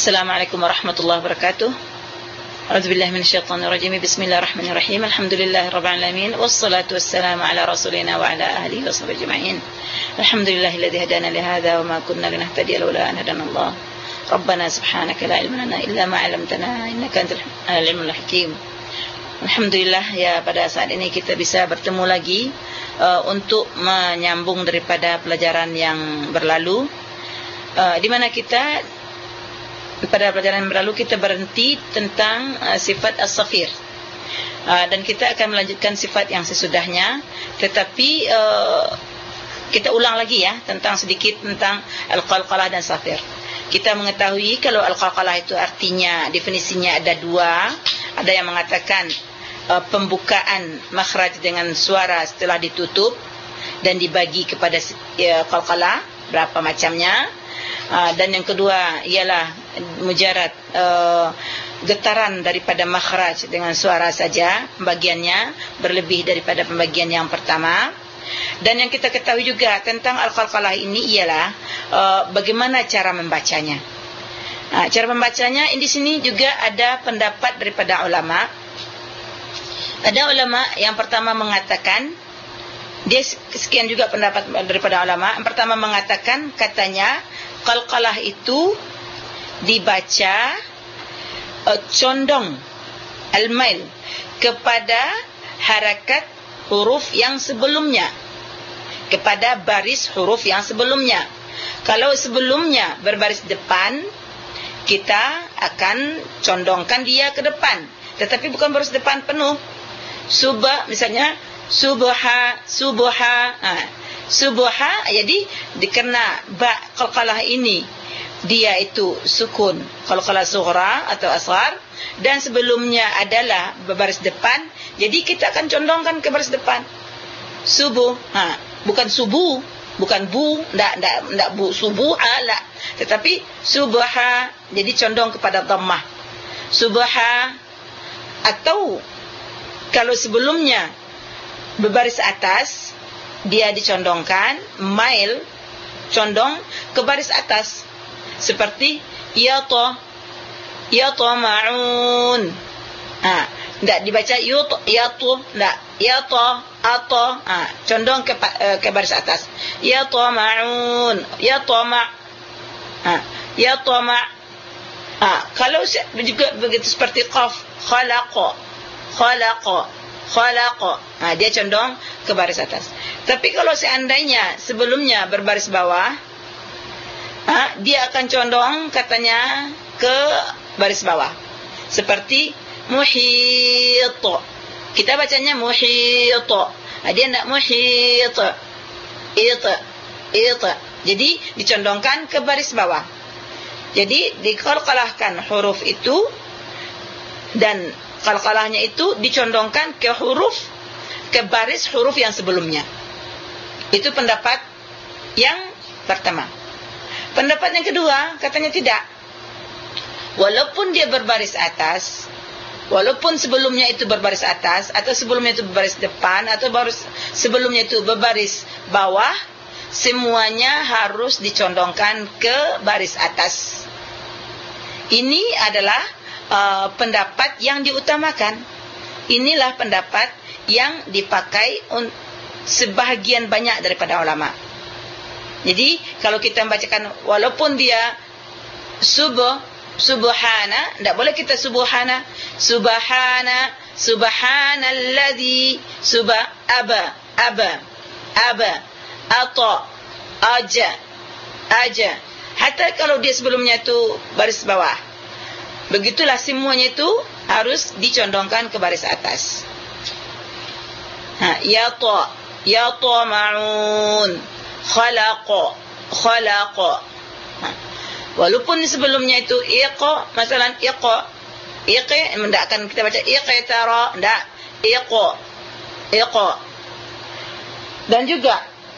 Assalamualaikum warahmatullahi wabarakatuh. A'udzubillahi minasyaitonir rajim. Bismillahirrahmanirrahim. Alhamdulillahirabbil alamin wassalatu wassalamu ala rasulina wa ala alihi washabbihi ajma'in. Alhamdulillahilladzi hadana li hadza wa ma kunna linahtadiya laula an hadanallah. Rabbana subhanaka la ilma lana illa ma 'allamtana innaka antal alimul hakim. Alhamdulillah, ya, pada saat ini kita bisa bertemu lagi untuk menyambung daripada pelajaran yang berlalu, di mana kita pada pelajaran yang berlalu kita berhenti tentang sifat as-safir, dan kita akan melanjutkan sifat yang sesudahnya, tetapi kita ulang lagi ya sedikit tentang al-qalqalah dan safir. Kita mengetahui kalau al-qalqalah itu artinya, definisinya ada dua. Ada yang mengatakan pembukaan makhraj dengan suara setelah ditutup dan dibagi kepada qalqalah, berapa macamnya. Dan yang kedua ialah mujarad getaran daripada makhraj dengan suara saja, pembagiannya berlebih daripada pembagian yang pertama. Dan yang kita ketahui juga tentang al-qalqalah ini ialah bagaimana cara membacanya. Cara membacanya di sini juga ada pendapat daripada ulama. Ada ulama yang pertama mengatakan, dia sekian juga pendapat daripada ulama. Yang pertama mengatakan, katanya qalqalah itu dibaca condong al-mail kepada harakat huruf yang sebelumnya, kepada baris huruf yang sebelumnya. Kalau sebelumnya berbaris depan, kita akan condongkan dia ke depan, tetapi bukan baris depan penuh. Misalnya subha, jadi dikena ba qalqalah ini dia itu sukun, qalqalah sughra atau asghar, dan sebelumnya adalah berbaris depan, jadi kita akan condongkan ke baris depan. Subuh, bukan subuh, bukan bu, ndak bu subuh ala, tetapi subha, jadi condong kepada dhammah. Subha, atau kalau sebelumnya berbaris atas, dia dicondongkan, mail, condong ke baris atas, seperti yatama'un. Enggak dibaca enggak, condong ke baris atas. Yatama'un, yatama'. Kalau juga begitu seperti qaf, khalaqa, dia condong ke baris atas. Tapi kalau seandainya sebelumnya berbaris bawah, dia akan condong katanya ke baris bawah, seperti muhit. Kita bacanya muhit, dia tidak muhit, jadi dicondongkan ke baris bawah. Jadi diqalqalahkan huruf itu, dan qalqalahnya itu dicondongkan ke baris huruf yang sebelumnya. Itu pendapat yang pertama. Pendapat yang kedua katanya tidak. Walaupun dia berbaris atas, walaupun sebelumnya itu berbaris atas, atau sebelumnya itu berbaris depan, atau sebelumnya itu berbaris bawah, semuanya harus dicondongkan ke baris atas. Ini adalah pendapat yang diutamakan. Inilah pendapat yang dipakai sebahagian banyak daripada ulama. Jadi kalau kita membacakan walaupun dia subhana, tidak boleh kita subhanalladzi aba ata aja. Hatta kalau dia sebelumnya itu baris bawah, begitulah semuanya itu harus dicondongkan ke baris atas. Yatama'un, khalaqa. Walaupun sebelumnya itu iqa, masalan iqa, tidak akan kita baca iqtara, tidak, iqa. Dan juga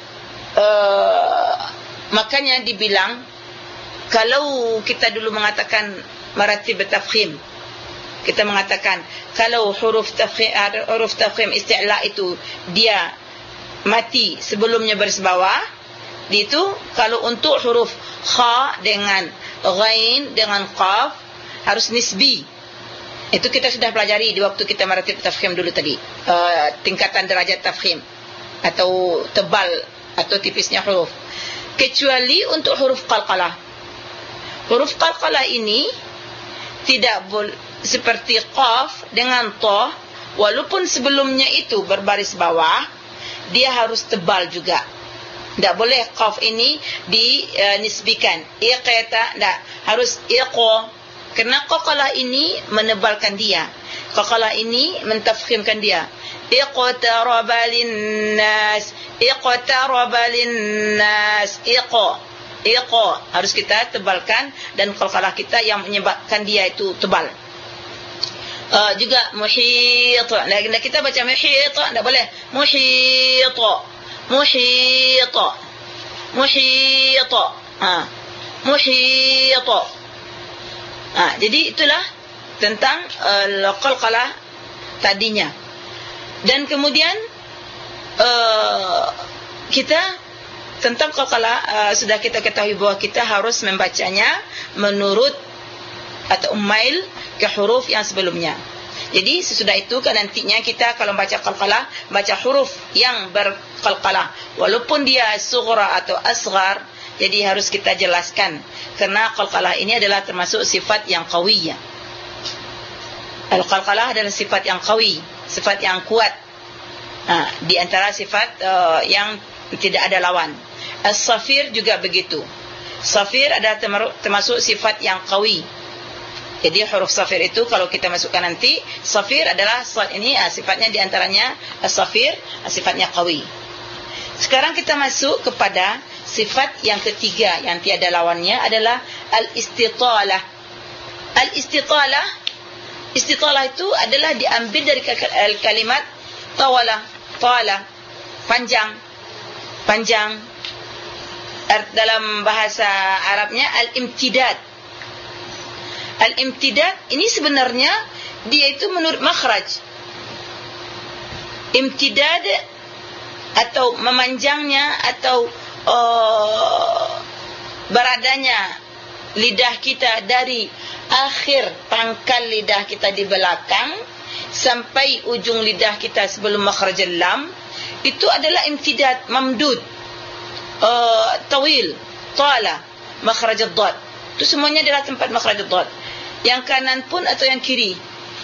makanya dibilang, kalau kita dulu mengatakan maratib tafkhim, kita mengatakan kalau huruf tafkhim isti'la itu dia mati sebelumnya baris bawah, itu kalau untuk huruf kha dengan ghain dengan qaf harus nisbi. Itu kita sudah pelajari di waktu kita maratib tafkhim dulu tadi. Tingkatan derajat tafkhim atau tebal atau tipisnya huruf. Kecuali untuk huruf qalqalah. Huruf qalqalah ini tidak seperti qaf dengan ta, walaupun sebelumnya itu berbaris bawah, dia harus tebal juga. Tak boleh qaf ini dinisbikan. Iqata, tak. Harus iqa. Kerana qalqalah ini menebalkan dia. Qalqalah ini mentafkhimkan dia. Iqtaraba linnas. Iqtaraba linnas. Iqa. Harus kita tebalkan, dan qalqalah kita yang menyebabkan dia itu tebal. Juga muhit. Nah, kita baca muhit, tak boleh. Muhit. Jadi itulah tentang qalqalah tadinya. Dan kemudian kita tentang qalqalah sudah kita ketahui bahwa kita harus membacanya menurut atau umail ke huruf yang sebelumnya. Jadi sesudah itu kan nantinya kita kalau baca qalqalah, baca huruf yang berqalqalah walaupun dia sughra atau asghar, jadi harus kita jelaskan kerana qalqalah ini adalah termasuk sifat yang qawiyah. Al-qalqalah adalah sifat yang qawi, sifat yang kuat. Di antara sifat yang tidak ada lawan. As-safir juga begitu. Safir adalah termasuk sifat yang qawi. Jadi huruf safir itu kalau kita masukkan nanti, safir adalah ini sifatnya di antaranya as-safir, sifatnya qawi. Sekarang kita masuk kepada sifat yang ketiga yang tiada lawannya adalah al-istitalah. Al-istitalah, istitalah itu adalah diambil dari kalimat tawala, panjang. Dalam bahasa Arabnya al-imtidad. Al-imtidad ini sebenarnya dia itu menurut makhraj. Imtidad atau memanjangnya atau beradanya lidah kita dari akhir pangkal lidah kita di belakang sampai ujung lidah kita sebelum makhraj lam, itu adalah imtidad mamdud, tawil, tala, makhraj ad-dad. Itu semuanya adalah tempat makhraj ad-dad. Yang kanan pun atau yang kiri.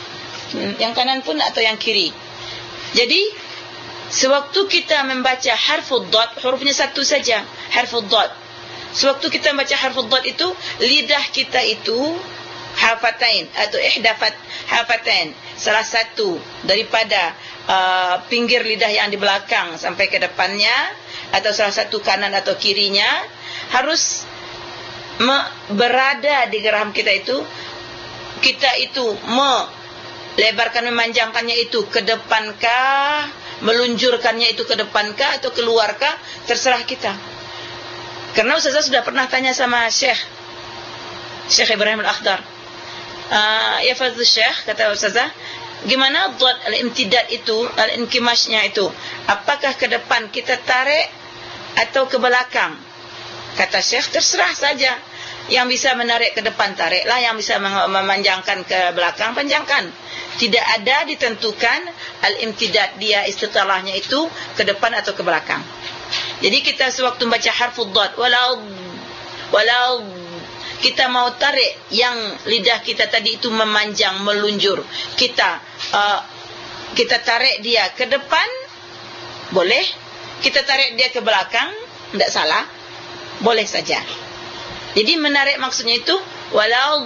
Jadi sewaktu kita membaca harfud dad, hurufnya satu saja, harfud dad. Sewaktu kita membaca harfud dad itu, lidah kita itu hafatain atau ihdafat hafatain, salah satu daripada pinggir lidah yang di belakang sampai ke depannya, atau salah satu kanan atau kirinya, harus berada di geraham kita itu. Kita itu melebarkan, memanjangkannya itu ke depankah, melunjurkannya itu ke depankah atau keluarkah, terserah kita. Karena Ustazah sudah pernah tanya sama Syekh Ibrahim Al-Akhdar. Ya Fadhil Syekh, kata Ustazah, gimana dad al-imtidad itu, al-inkimashnya itu, apakah ke depan kita tarik atau ke belakang? Kata Syekh, terserah saja. Yang bisa menarik ke depan tariklah, yang bisa memanjangkan ke belakang panjangkan. Tidak ada ditentukan al-imtidad dia istitalahnya itu ke depan atau ke belakang. Jadi kita sewaktu baca harfud dad, walau kita mau tarik yang lidah kita tadi itu memanjang, melunjur, kita tarik dia ke depan boleh, kita tarik dia ke belakang tidak salah, boleh saja. Jadi menarik maksudnya itu walau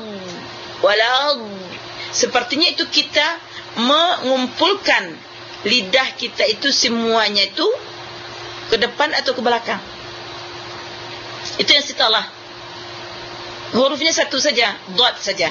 sepertinya itu kita mengumpulkan lidah kita itu semuanya itu ke depan atau ke belakang. Itu yang istitalah. Hurufnya satu saja, dad saja.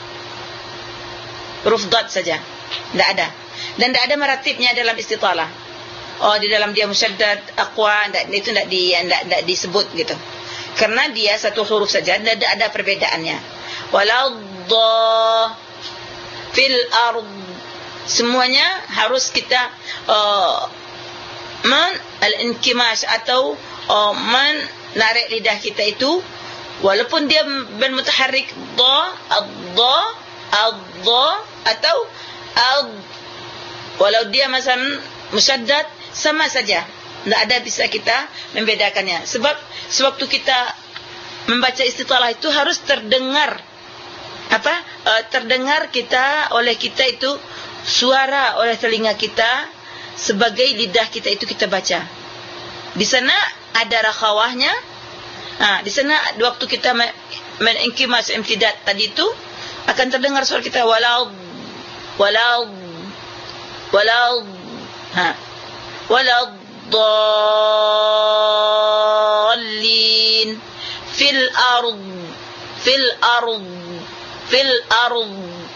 Huruf dad saja. Tidak ada. Dan tidak ada maratibnya dalam istitalah. Di dalam dia musyaddad, aqwa, itu tidak disebut gitu. Karena dia satu huruf saja, tidak ada perbedaannya. Walau dha fil ard, semuanya harus kita al-inkimash atau menarik lidah kita itu Walaupun dia bermutaharrik dha, ad-dha, ad-dha atau ad, walau dia macam musyaddad, sama saja. Tak ada bisa kita membedakannya. Sebab sewaktu kita membaca istitalah itu harus terdengar terdengar oleh kita itu suara oleh telinga kita sebagai lidah kita itu kita baca. Di sana ada rakhawahnya. Di sana waktu kita menginkimas imtidad tadi itu akan terdengar suara kita walad dallin fil ard.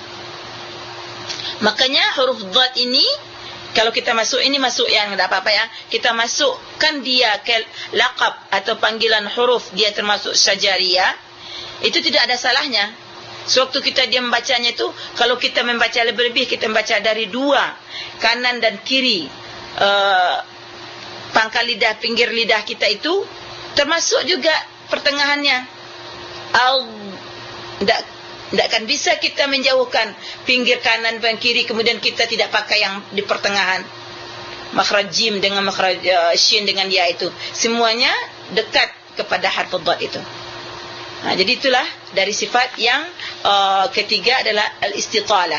Makanya huruf dhad ini kalau kita masuk, ini masuk yang tidak apa-apa ya, kita masukkan dia ke laqab atau panggilan huruf, dia termasuk syajariyah, itu tidak ada salahnya. Sewaktu kita dia membacanya itu, kalau kita membaca lebih-lebih, kita membaca dari dua, kanan dan kiri, pangkal lidah, pinggir lidah kita itu, termasuk juga pertengahannya. Tidak akan bisa kita menjauhkan pinggir kanan dan kiri, kemudian kita tidak pakai yang di pertengahan. Makhraj jim dengan makhraj shin dengan ya itu, semuanya dekat kepada harf dhad itu. Jadi itulah dari sifat yang ketiga adalah al-istitalah.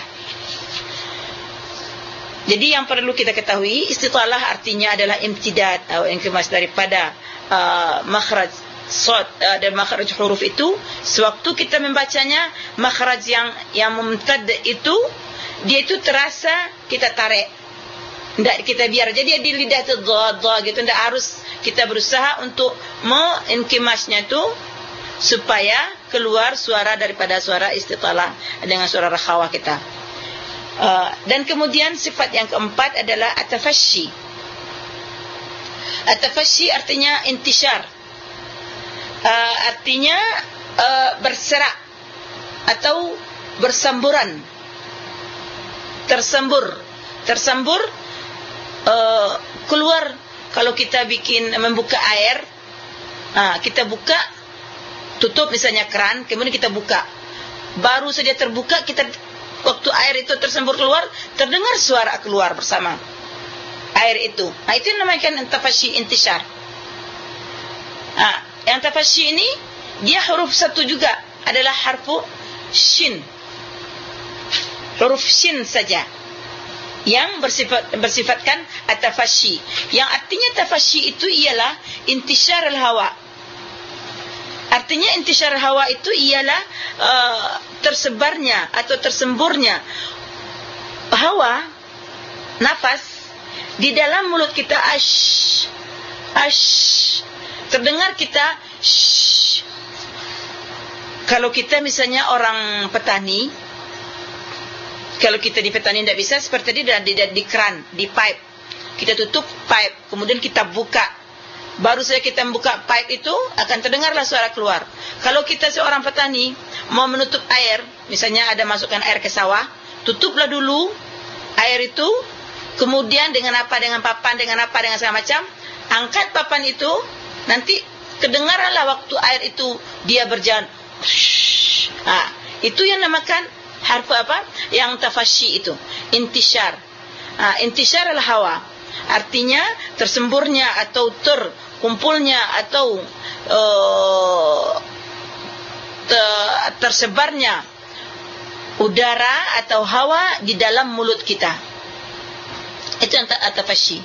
Jadi yang perlu kita ketahui, istitalah artinya adalah imtidad atau inkimas daripada makhraj shad dan makhraj huruf itu. Sewaktu kita membacanya, makhraj yang mumtad itu, dia itu terasa kita tarik, tidak kita biar jadi di lidah itu dha gitu. Tidak harus kita berusaha untuk menginkimasnya itu supaya keluar suara daripada suara istitalah dengan suara rakhawah kita. Dan kemudian sifat yang keempat adalah at-tafashshi. At-tafashshi artinya intishar. Artinya berserak atau bersamburan, tersembur, keluar. Kalau kita membuka air, kita buka, tutup misalnya keran, kemudian kita buka, baru saja terbuka, waktu air itu tersembur keluar, terdengar suara keluar bersama air itu. Itu namanya tafashshi, intishar. Yang tafashshi ini dia huruf satu juga, adalah harfu shin. Huruf shin saja yang bersifatkan at-tafashshi. Yang artinya tafashshi itu ialah intishar al-hawa. Artinya intishar al-hawa itu ialah tersebarnya atau tersemburnya hawa, nafas di dalam mulut kita. Terdengar kita Kalau kita misalnya orang petani, kalau kita di petani tidak bisa seperti tadi di keran, di pipe, kita tutup pipe, kemudian kita buka, baru saja kita membuka pipe itu akan terdengarlah suara keluar. Kalau kita seorang petani mau menutup air, misalnya ada masukkan air ke sawah, tutuplah dulu air itu, kemudian dengan papan, dengan segala macam, angkat papan itu, nanti kedengaranlah waktu air itu dia berjalan. Itu yang namakan harf apa? Yang tafashshi itu, intishar. Intishar al-hawa, artinya tersemburnya atau terkumpulnya atau tersebarnya udara atau hawa di dalam mulut kita. Itu yang tafashshi.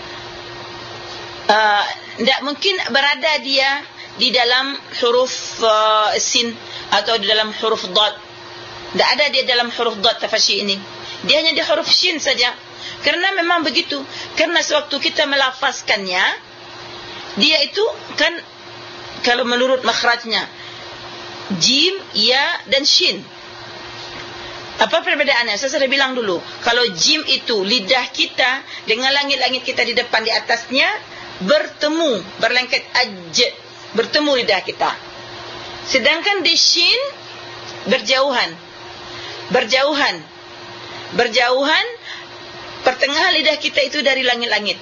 Tidak mungkin berada dia di dalam huruf sin atau di dalam huruf dhad. Tidak ada dia dalam huruf dhad tafashshi ini. Dia hanya di huruf shin saja. Karena memang begitu. Karena sewaktu kita melafazkannya, dia itu kan kalau menurut makhrajnya jim, ya dan shin. Apa perbedaannya? Saya sudah bilang dulu. Kalau jim itu lidah kita dengan langit-langit kita di depan, di atasnya bertemu, berlengket bertemu lidah kita. Sedangkan di shin berjauhan, pertengahan lidah kita itu dari langit-langit,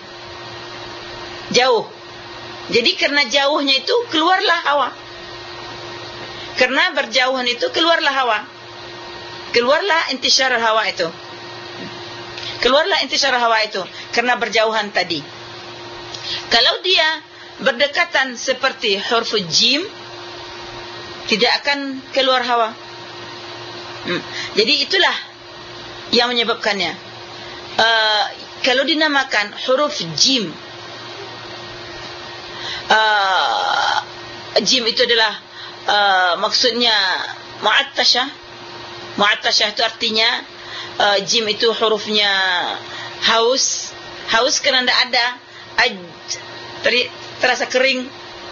jauh. Jadi karena jauhnya itu keluarlah hawa. Karena berjauhan itu keluarlah hawa. Keluarlah intisyar hawa itu. Keluarlah intisyar hawa itu karena berjauhan tadi. Kalau dia berdekatan seperti huruf jim, tidak akan keluar hawa. Jadi itulah yang menyebabkannya. Kalau dinamakan huruf jim, jim itu adalah maksudnya mu'attasha. Mu'attasha itu artinya jim itu hurufnya haus. Haus kerana tidak ada terasa kering.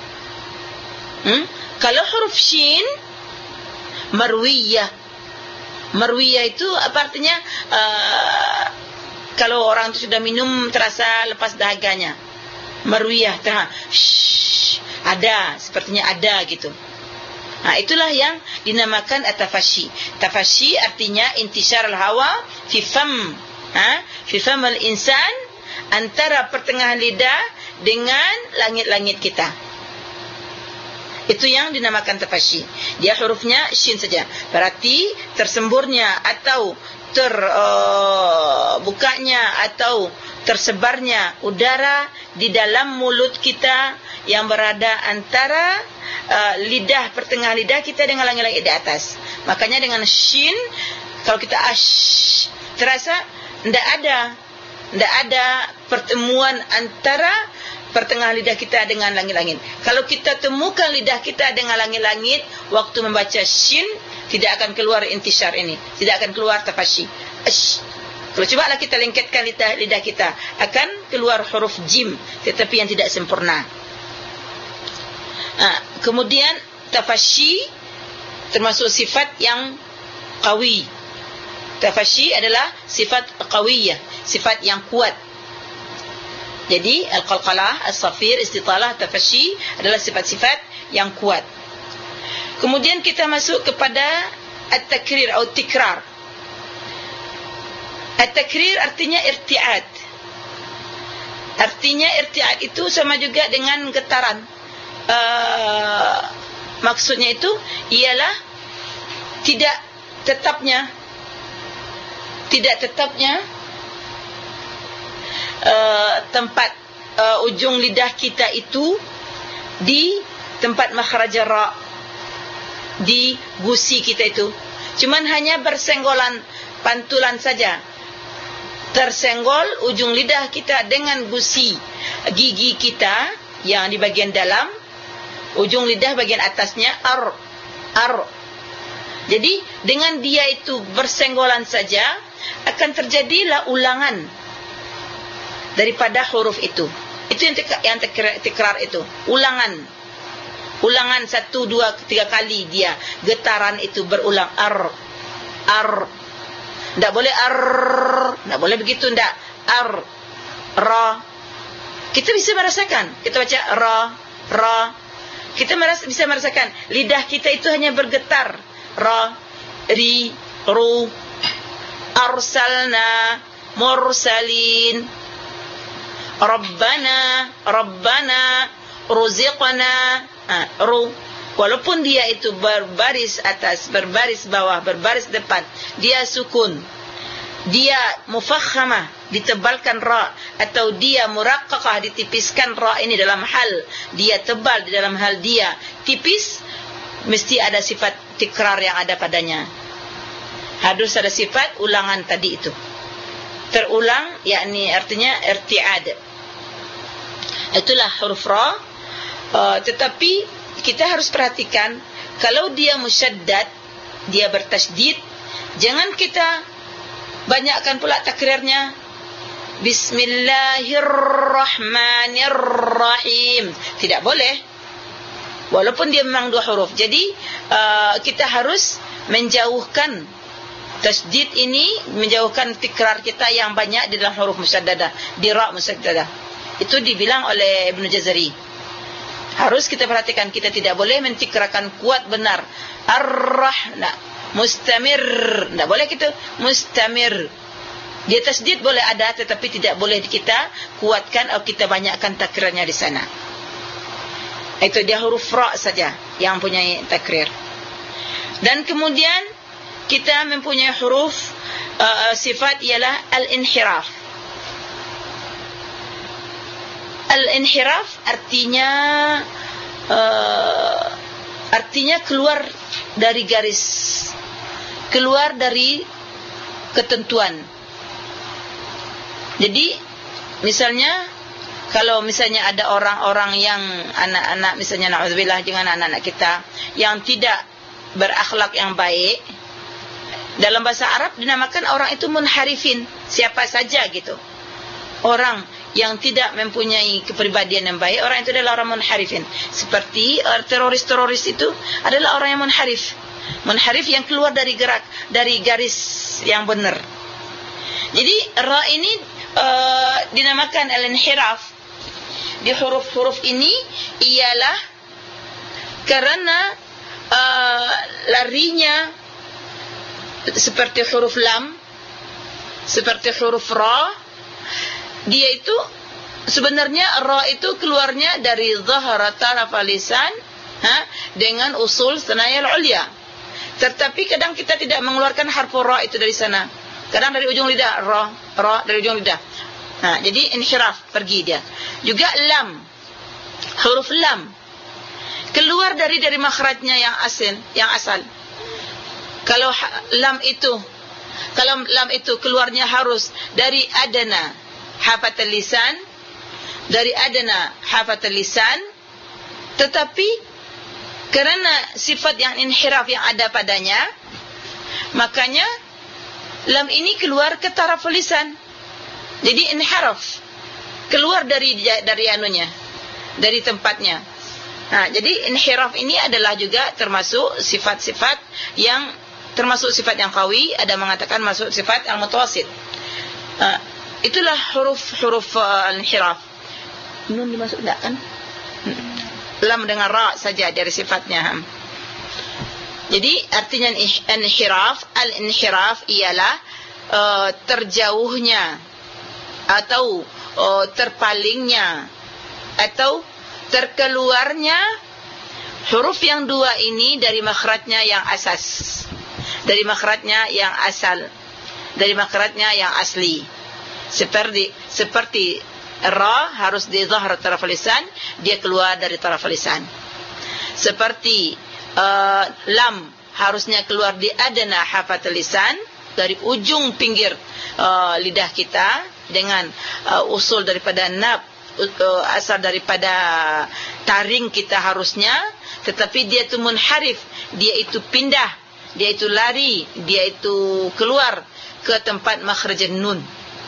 Kalau huruf shin, marwiyah. Marwiyah itu apa artinya? Kalau orang itu sudah minum terasa lepas dahaganya. Marwiyah, ada, sepertinya ada gitu. Itulah yang dinamakan at-tafashi. Tafashi artinya intisyar al-hawa fi fam. Fi fam al-insan, antara pertengahan lidah dengan langit-langit kita. Itu yang dinamakan tafashi. Dia hurufnya shin saja. Berarti tersemburnya atau terbukanya atau tersebarnya udara di dalam mulut kita yang berada antara lidah, pertengahan lidah kita dengan langit-langit di atas. Makanya dengan shin, kalau kita terasa tidak ada pertemuan antara pertengahan lidah kita dengan langit-langit. Kalau kita temukan lidah kita dengan langit-langit waktu membaca shin, tidak akan keluar intisyar ini, tidak akan keluar tafashi. Kalau cobalah kita lengketkan lidah kita, akan keluar huruf jim, tetapi yang tidak sempurna. Kemudian tafashi termasuk sifat yang qawi. Tafashi adalah sifat qawiyah, sifat yang kuat. Jadi al-qalqalah, as-safir, istitalah, tafashi adalah sifat-sifat yang kuat. Kemudian kita masuk kepada at-takrir atau tikrar. At-takrir artinya irti'ad. Artinya irti'ad itu sama juga dengan getaran. Maksudnya itu ialah tidak tetapnya tempat ujung lidah kita itu di tempat makhraj ra, di gusi kita itu. Cuman hanya bersenggolan, pantulan saja. Tersenggol ujung lidah kita dengan gusi gigi kita yang di bagian dalam, ujung lidah bagian atasnya ar. Jadi dengan dia itu bersenggolan saja akan terjadilah ulangan daripada huruf itu. Itu yang tikrar itu, ulangan 1, 2, 3 kali dia getaran itu berulang. Ar. Tak boleh tak boleh begitu, tak. Ra. Kita bisa merasakan, kita baca ra. Kita bisa merasakan lidah kita itu hanya bergetar. Ra, ri, ru. Arsalna, mursalin. Rabbana, ruziqna. Ru. Walaupun dia itu berbaris atas, berbaris bawah, berbaris depan, dia sukun, dia mufakhamah, ditebalkan ra, atau dia muraqqaqah, ditipiskan ra ini dalam hal dia tebal, di dalam hal dia tipis, mesti ada sifat tikrar yang ada padanya. Harus ada sifat ulangan tadi itu. Terulang, yakni artinya irti'ad. Itulah huruf ra. Tetapi kita harus perhatikan, kalau dia musyaddad, dia bertasydid, jangan kita banyakkan pula takrirnya. Bismillahirrahmanirrahim. Tidak boleh. Walaupun dia memang 2 huruf. Jadi kita harus menjauhkan tasydid ini, menjauhkan tikrar kita yang banyak di dalam huruf musyaddadah, di ra musyaddadah. Itu dibilang oleh Ibnu Jazari. Harus kita perhatikan, kita tidak boleh mentikrakan kuat benar. Ar-Rahna, mustamir. Tak boleh kita mustamir. Dia tasydid boleh ada, tetapi tidak boleh kita kuatkan atau kita banyakkan takrirnya di sana. Itu dia huruf ra saja yang punya takrir. Dan kemudian kita mempunyai huruf sifat ialah al-inhiraf. Al-inhiraf artinya keluar dari garis, keluar dari ketentuan. Jadi misalnya kalau misalnya ada orang-orang yang anak-anak, misalnya na'udzubillah dengan anak-anak kita yang tidak berakhlak yang baik, dalam bahasa Arab dinamakan orang itu munharifin. Siapa saja gitu, orang yang tidak mempunyai kepribadian yang baik, orang itu adalah orang munharifin. Seperti teroris-teroris itu adalah orang yang munharif. Munharif yang keluar dari garis yang benar. Jadi ra ini dinamakan al-inhiraf di huruf-huruf ini ialah karena larinya seperti huruf lam, seperti huruf ra. Dia itu sebenarnya ra itu keluarnya dari zahara taraf lisan dengan usul sanayal ulya. Tetapi kadang kita tidak mengeluarkan harfu ra itu dari sana. Kadang dari ujung lidah, ra dari ujung lidah. Jadi inhiraf, pergi dia. Juga lam, huruf lam keluar dari makhrajnya yang asal. Kalau lam itu keluarnya harus dari adana hafatul lisan, dari adana hafatul lisan, tetapi kerana sifat yang inhiraf yang ada padanya, makanya lam ini keluar ke taraf lisan. Jadi inhiraf, keluar dari anunya, dari tempatnya. Jadi inhiraf ini adalah juga termasuk sifat-sifat yang termasuk sifat yang qawi, ada mengatakan masuk sifat yang mutawasid. Itulah huruf al-inhiraf. Nun dimasuk enggak kan? Lam dengan ra saja dari sifatnya. Jadi artinya al-inhiraf ialah terjauhnya atau terpalingnya atau terkeluarnya huruf yang dua ini dari makhrajnya yang asas, dari makhrajnya yang asal, dari makhrajnya yang asli. Seperti ra harus di zahar taraf lisan, dia keluar dari taraf lisan. Seperti lam harusnya keluar di adana hafatul lisan, dari ujung pinggir lidah kita dengan usul daripada nab, asal daripada taring kita harusnya, tetapi dia itu munharif, dia itu pindah, dia itu lari, dia itu keluar ke tempat makhraj nun.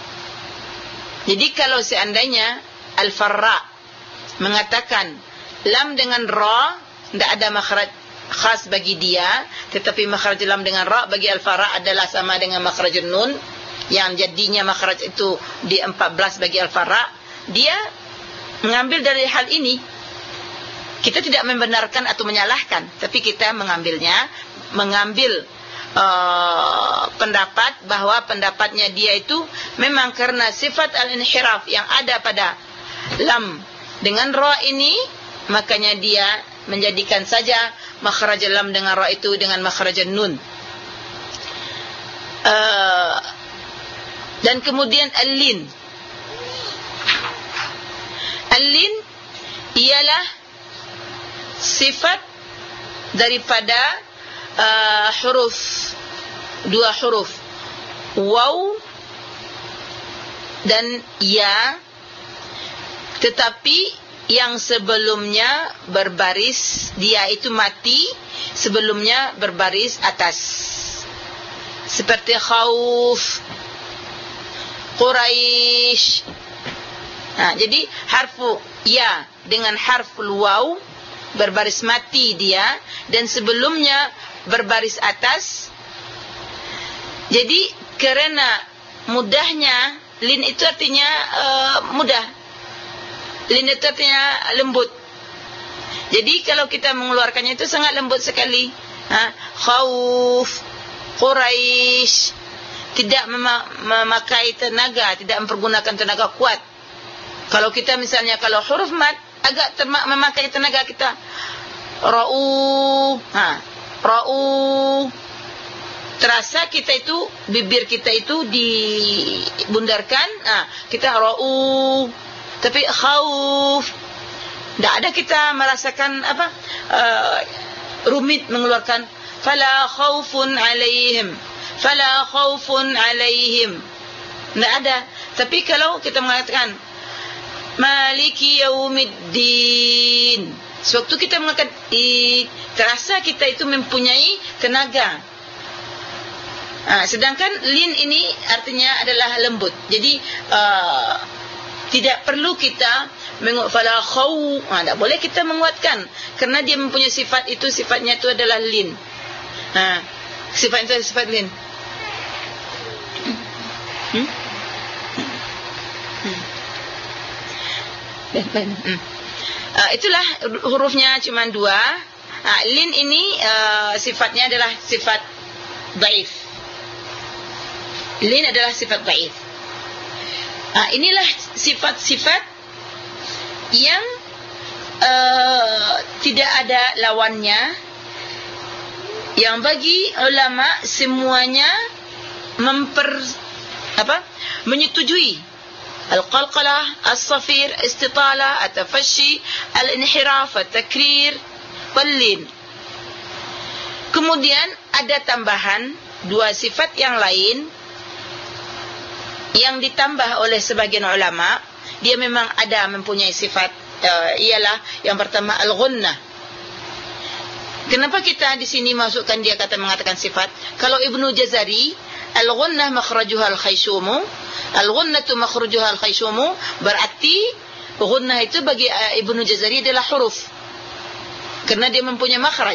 Jadi kalau seandainya Al-Farra mengatakan lam dengan ra tidak ada makhraj khas bagi dia, tetapi makhraj lam dengan ra bagi Al-Farra adalah sama dengan makhraj nun, yang jadinya makhraj itu di 14 bagi Al-Farra, dia mengambil dari hal ini. Kita tidak membenarkan atau menyalahkan, tapi kita mengambil pendapat bahwa pendapatnya dia itu memang karena sifat al-inhiraf yang ada pada lam dengan ra ini, makanya dia menjadikan saja makhraj lam dengan ra itu dengan makhraj nun. Dan kemudian al-lin. Al-lin ialah sifat daripada dua huruf waw dan ya, tetapi yang sebelumnya berbaris, dia itu mati sebelumnya berbaris atas, seperti khauf, Quraisy. Jadi harfu ya dengan harfu waw berbaris mati dia, dan sebelumnya berbaris atas. Jadi kerana mudahnya, lin itu artinya mudah, lin itu artinya lembut. Jadi kalau kita mengeluarkannya itu sangat lembut sekali. Khauf, Quraisy, tidak memakai tenaga, tidak mempergunakan tenaga kuat. Kalau kita misalnya kalau huruf mat agak memakai tenaga kita, ra'u, Ra'u. Terasa kita itu, bibir kita itu dibundarkan, kita ra'u. Tapi khauf, tidak ada kita merasakan rumit mengeluarkan fala khaufun alaihim, fala khaufun alaihim, tidak ada. Tapi kalau kita mengatakan maliki yaumiddin, sewaktu kita mengatakan terasa kita itu mempunyai tenaga. Sedangkan lin ini artinya adalah lembut. Jadi tidak perlu kita fala khaw, tak boleh kita menguatkan kerana dia mempunyai sifat itu, sifatnya itu adalah lin. Sifat itu sifat lin. Itulah hurufnya cuma 2. Lin ini sifatnya adalah sifat dhaif. Lin adalah sifat dhaif. Inilah sifat-sifat yang tidak ada lawannya, yang bagi ulama semuanya menyetujui. Al-qalqalah, as-safir, istitala, at-tafashi, al-inhiraf, at-takrir, wal-lin. Kemudian ada tambahan 2 sifat yang lain yang ditambah oleh sebagian ulama. Dia memang ada mempunyai sifat, ialah yang pertama al-ghunnah. Kenapa kita di sini masukkan dia mengatakan sifat? Kalau Ibnu Jazari, al-ghunnah makhrajuha al-khayshumu, al-ghunnatu makhrajuha al-khayshumu, berarti ghunnah itu bagi Ibnu Jazari adalah huruf, kerana dia mempunyai makhraj.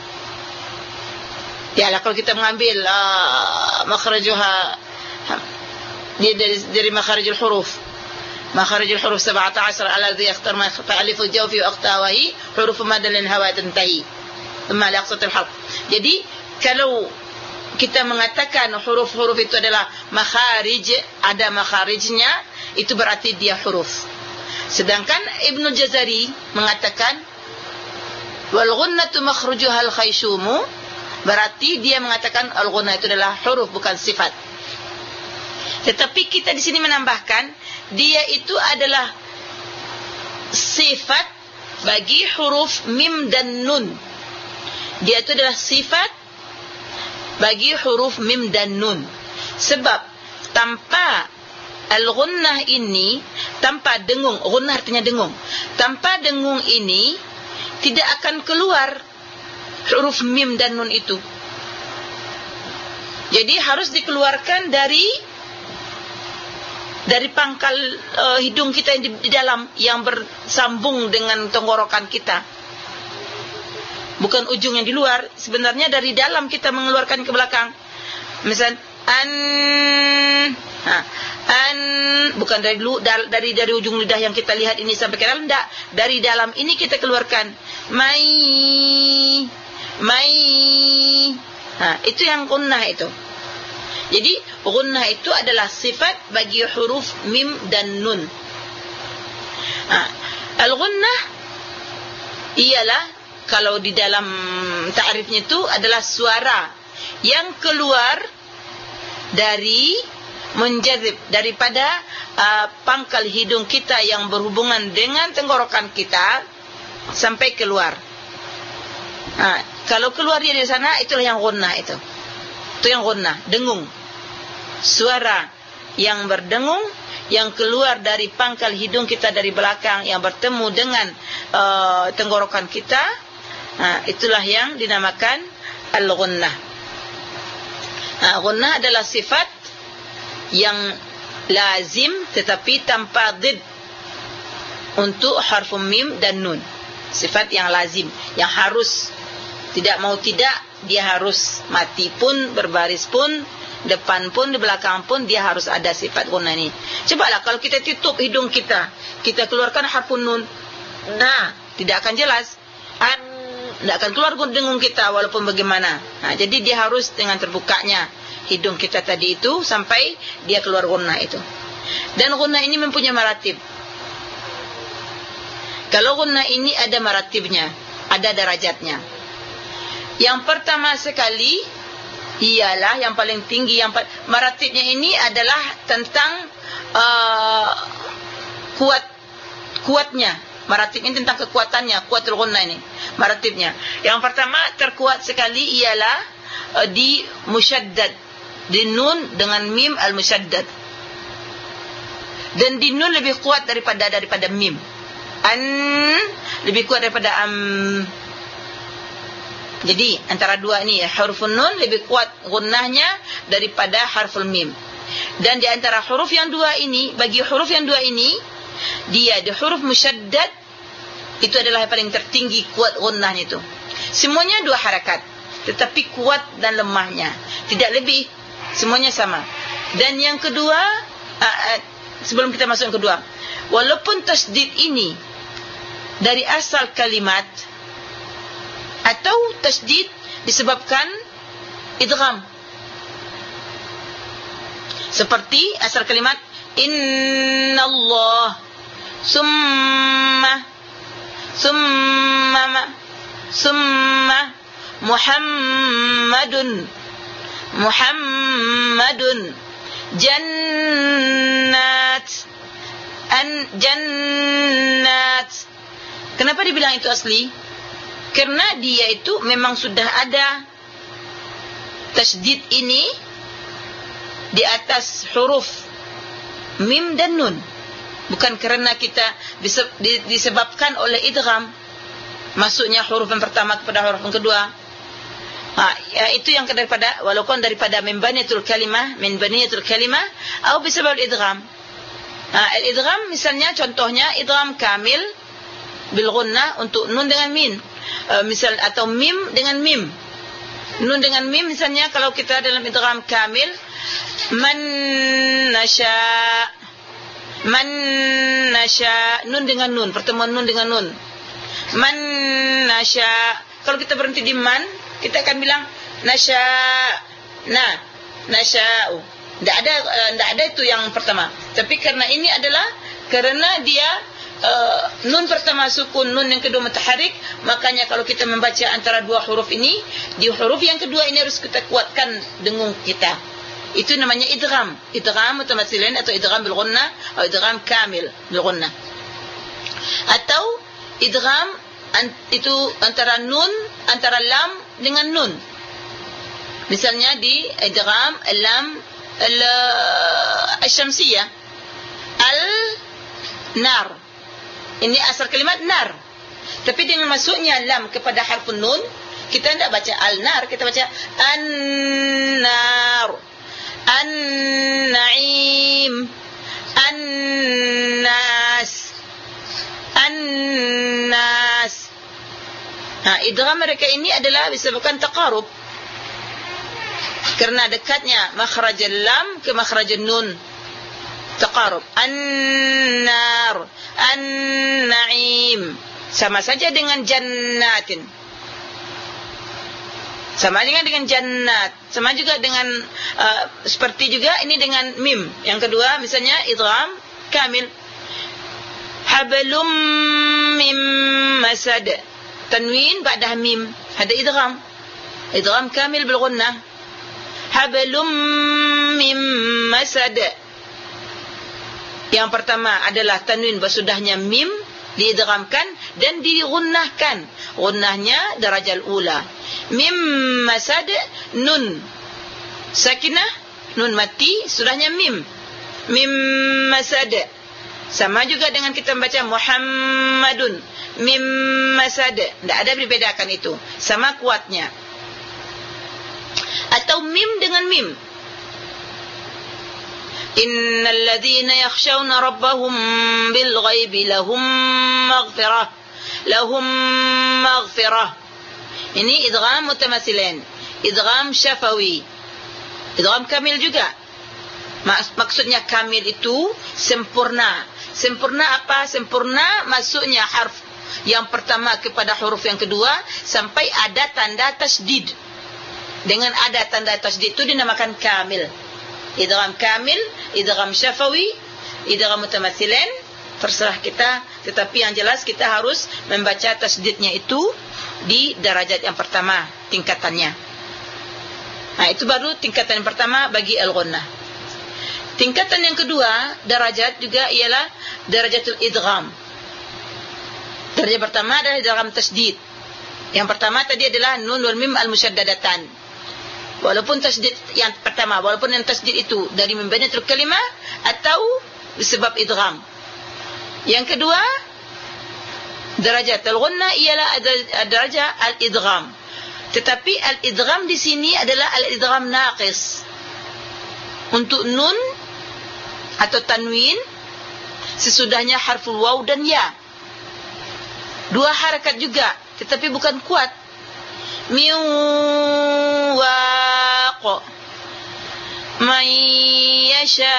Ya, kalau kita mengambil makhrajuha, dia dari makharijul huruf. Makharijul huruf 17 alladhi yakhtar ma aliful jawfi wa aqtawahi huruf madalin hawa tantahi thumma liqsatul harf. Jadi kalau kita mengatakan huruf-huruf itu adalah makharij, ada makharijnya, itu berarti dia huruf. Sedangkan Ibnu Jazari mengatakan wal ghunnatu makhrujuha al khayshumu, berarti dia mengatakan al ghunnah itu adalah huruf, bukan sifat. Tetapi kita di sini menambahkan dia itu adalah sifat bagi huruf mim dan nun. Dia itu adalah sifat bagi huruf mim dan nun. Sebab tanpa al-ghunnah ini, tanpa dengung, ghunnah artinya dengung, tanpa dengung ini tidak akan keluar huruf mim dan nun itu. Jadi harus dikeluarkan dari pangkal hidung kita yang di dalam, yang bersambung dengan tenggorokan kita, bukan ujung yang di luar. Sebenarnya dari dalam kita mengeluarkan ke belakang. Misal an, bukan dari ujung lidah yang kita lihat ini sampai ke dalam, tidak, dari dalam ini kita keluarkan mai. Itu yang gunnah itu. Jadi gunnah itu adalah sifat bagi huruf mim dan nun. Al-gunnah ialah, kalau di dalam ta'rifnya itu adalah suara yang keluar dari menjazib, daripada pangkal hidung kita yang berhubungan dengan tenggorokan kita sampai keluar. Kalau keluar dari sana, itulah yang gunnah itu. Itu yang gunnah, dengung. Suara yang berdengung, yang keluar dari pangkal hidung kita dari belakang, yang bertemu dengan tenggorokan kita, itulah yang dinamakan al-ghunnah. Ghunnah adalah sifat yang lazim tetapi tanpa dhid untuk harfu mim dan nun. Sifat yang lazim, yang harus, tidak mau tidak, dia harus mati pun, berbaris pun, depan pun, di belakang pun, dia harus ada sifat gunnah ini. Cobalah kalau kita tutup hidung kita, kita keluarkan harfun nun, tidak akan jelas, tidak akan keluar dengung kita walaupun bagaimana. Jadi dia harus dengan terbukanya hidung kita tadi itu sampai dia keluar gunnah itu. Dan gunnah ini mempunyai maratib. Kalau gunnah ini ada maratibnya, ada derajatnya. Yang pertama sekali ialah yang paling tinggi, maratibnya ini adalah tentang kuatnya. Maratib ini tentang kekuatannya, kuatul gunnah ini maratibnya. Yang pertama terkuat sekali ialah di musyaddad, di nun dengan mim al-musyaddad. Dan di nun lebih kuat daripada mim. An lebih kuat daripada Jadi antara dua ini ya, huruf nun lebih kuat gunnahnya daripada harful mim. Dan di antara huruf yang dua ini, bagi huruf yang dua ini, dia di huruf musyaddad itu adalah yang paling tertinggi kuat gunnahnya itu. Semuanya dua harakat, tetapi kuat dan lemahnya tidak lebih, semuanya sama. Dan yang kedua, sebelum kita masuk yang kedua, walaupun tasdid ini dari asal kalimat, atau tasdid disebabkan idgham, seperti asal kalimat innallah summa Muhammadun jannat. Kenapa dibilang itu asli? Karena dia itu memang sudah ada tasdid ini di atas huruf mim dan nun, bukan karena kita disebabkan oleh idgham, masuknya huruf yang pertama kepada huruf yang kedua. Itu yang daripada, walaupun daripada min baniyatul kalimah atau bisabab idgham. Al-idgham misalnya, contohnya idgham kamil bil gunnah untuk nun dengan min, misal, atau mim dengan mim, nun dengan mim. Misalnya kalau kita dalam idgham kamil, man nasya, nun dengan nun, pertemuan nun dengan nun, man nasya. Kalau kita berhenti di man, kita akan bilang nasya'u. Tidak ada itu yang pertama. Tapi karena ini adalah karena dia nun pertama sukun, nun yang kedua mutaharrik, makanya kalau kita membaca antara dua huruf ini, di huruf yang kedua ini harus kita kuatkan dengung kita. Itu namanya idgham mutamatsilan, atau idgham bil gunnah, atau idgham kamil bil gunnah. Atau idgham itu antara lam dengan nun. Misalnya di idgham lam al-syamsiyah, al-nar. Ini asal kalimat nar, tapi dengan masuknya lam kepada harfun nun, kita tidak baca al-nar, kita baca an-nar, an-na'im, an-nas. Idgham mereka ini adalah disebabkan taqarub, karena dekatnya makhraj lam ke makhraj nun, taqarub. An-nar, an-na'im, sama saja dengan jannatin, sama dengan jannat, sama juga dengan seperti juga ini dengan mim. Yang kedua misalnya idgham kamil, hablum mim masad, tanwin ba'da mim, ada idgham kamil bil gunnah, hablum mim masad. Yang pertama adalah tanwin basudahnya mim diidghamkan dan digunnahkan, gunnahnya darajal ula. Mim masad, nun sakinah, nun mati, sudahnya mim masad. Sama juga dengan kita membaca Muhammadun, mim masad, tidak ada dibedakan, itu sama kuatnya. Atau mim dengan mim, innal ladzina yakhshawna rabbahum bil ghaibi lahum maghfirah. Ini idgham mutamatsilan, idgham syafawi, idgham kamil juga. Maksudnya kamil itu sempurna. Sempurna apa? Sempurna masuknya harf yang pertama kepada huruf yang kedua sampai ada tanda tasdid. Dengan ada tanda tasdid itu dinamakan kamil. Idgham kamil, idgham syafawi, idgham mutamatsilan, terserah kita tetapi yang jelas kita harus membaca tasdidnya itu di darajat yang pertama tingkatannya. Itu baru tingkatan yang pertama bagi al-ghunnah. Tingkatan yang kedua darajat juga ialah darajatul idgham. Darjah pertama adalah idgham tasdid. Yang pertama tadi adalah nun wal mim al-musyaddadatan. Walaupun tasdid yang pertama, walaupun yang tasdid itu dari membinatul kalimah atau disebab idgham. Yang kedua darajat al-ghunnah ialah darajah al-idgham. Tetapi al-idgham di sini adalah al-idgham naqis. Untuk nun atau tanwin sesudahnya harful waw dan ya. Dua harakat juga, tetapi bukan kuat. Min waq man yasha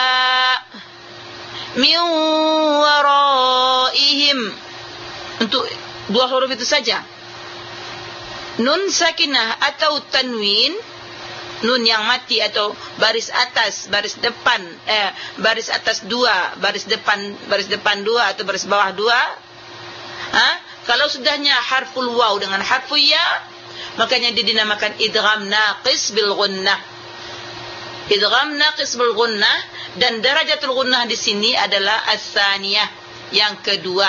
min waraihim. Untuk dua huruf itu saja. Nun sakinah atau tanwin, nun yang mati atau baris atas, baris depan, baris atas dua, baris depan dua atau baris bawah dua. Kalau sudahnya harful waw dengan harful ya, makanya dia dinamakan idgham naqis bil ghunnah. Idgham naqis bil ghunnah, dan darajatul ghunnah di sini adalah as-tsaniyah, yang kedua.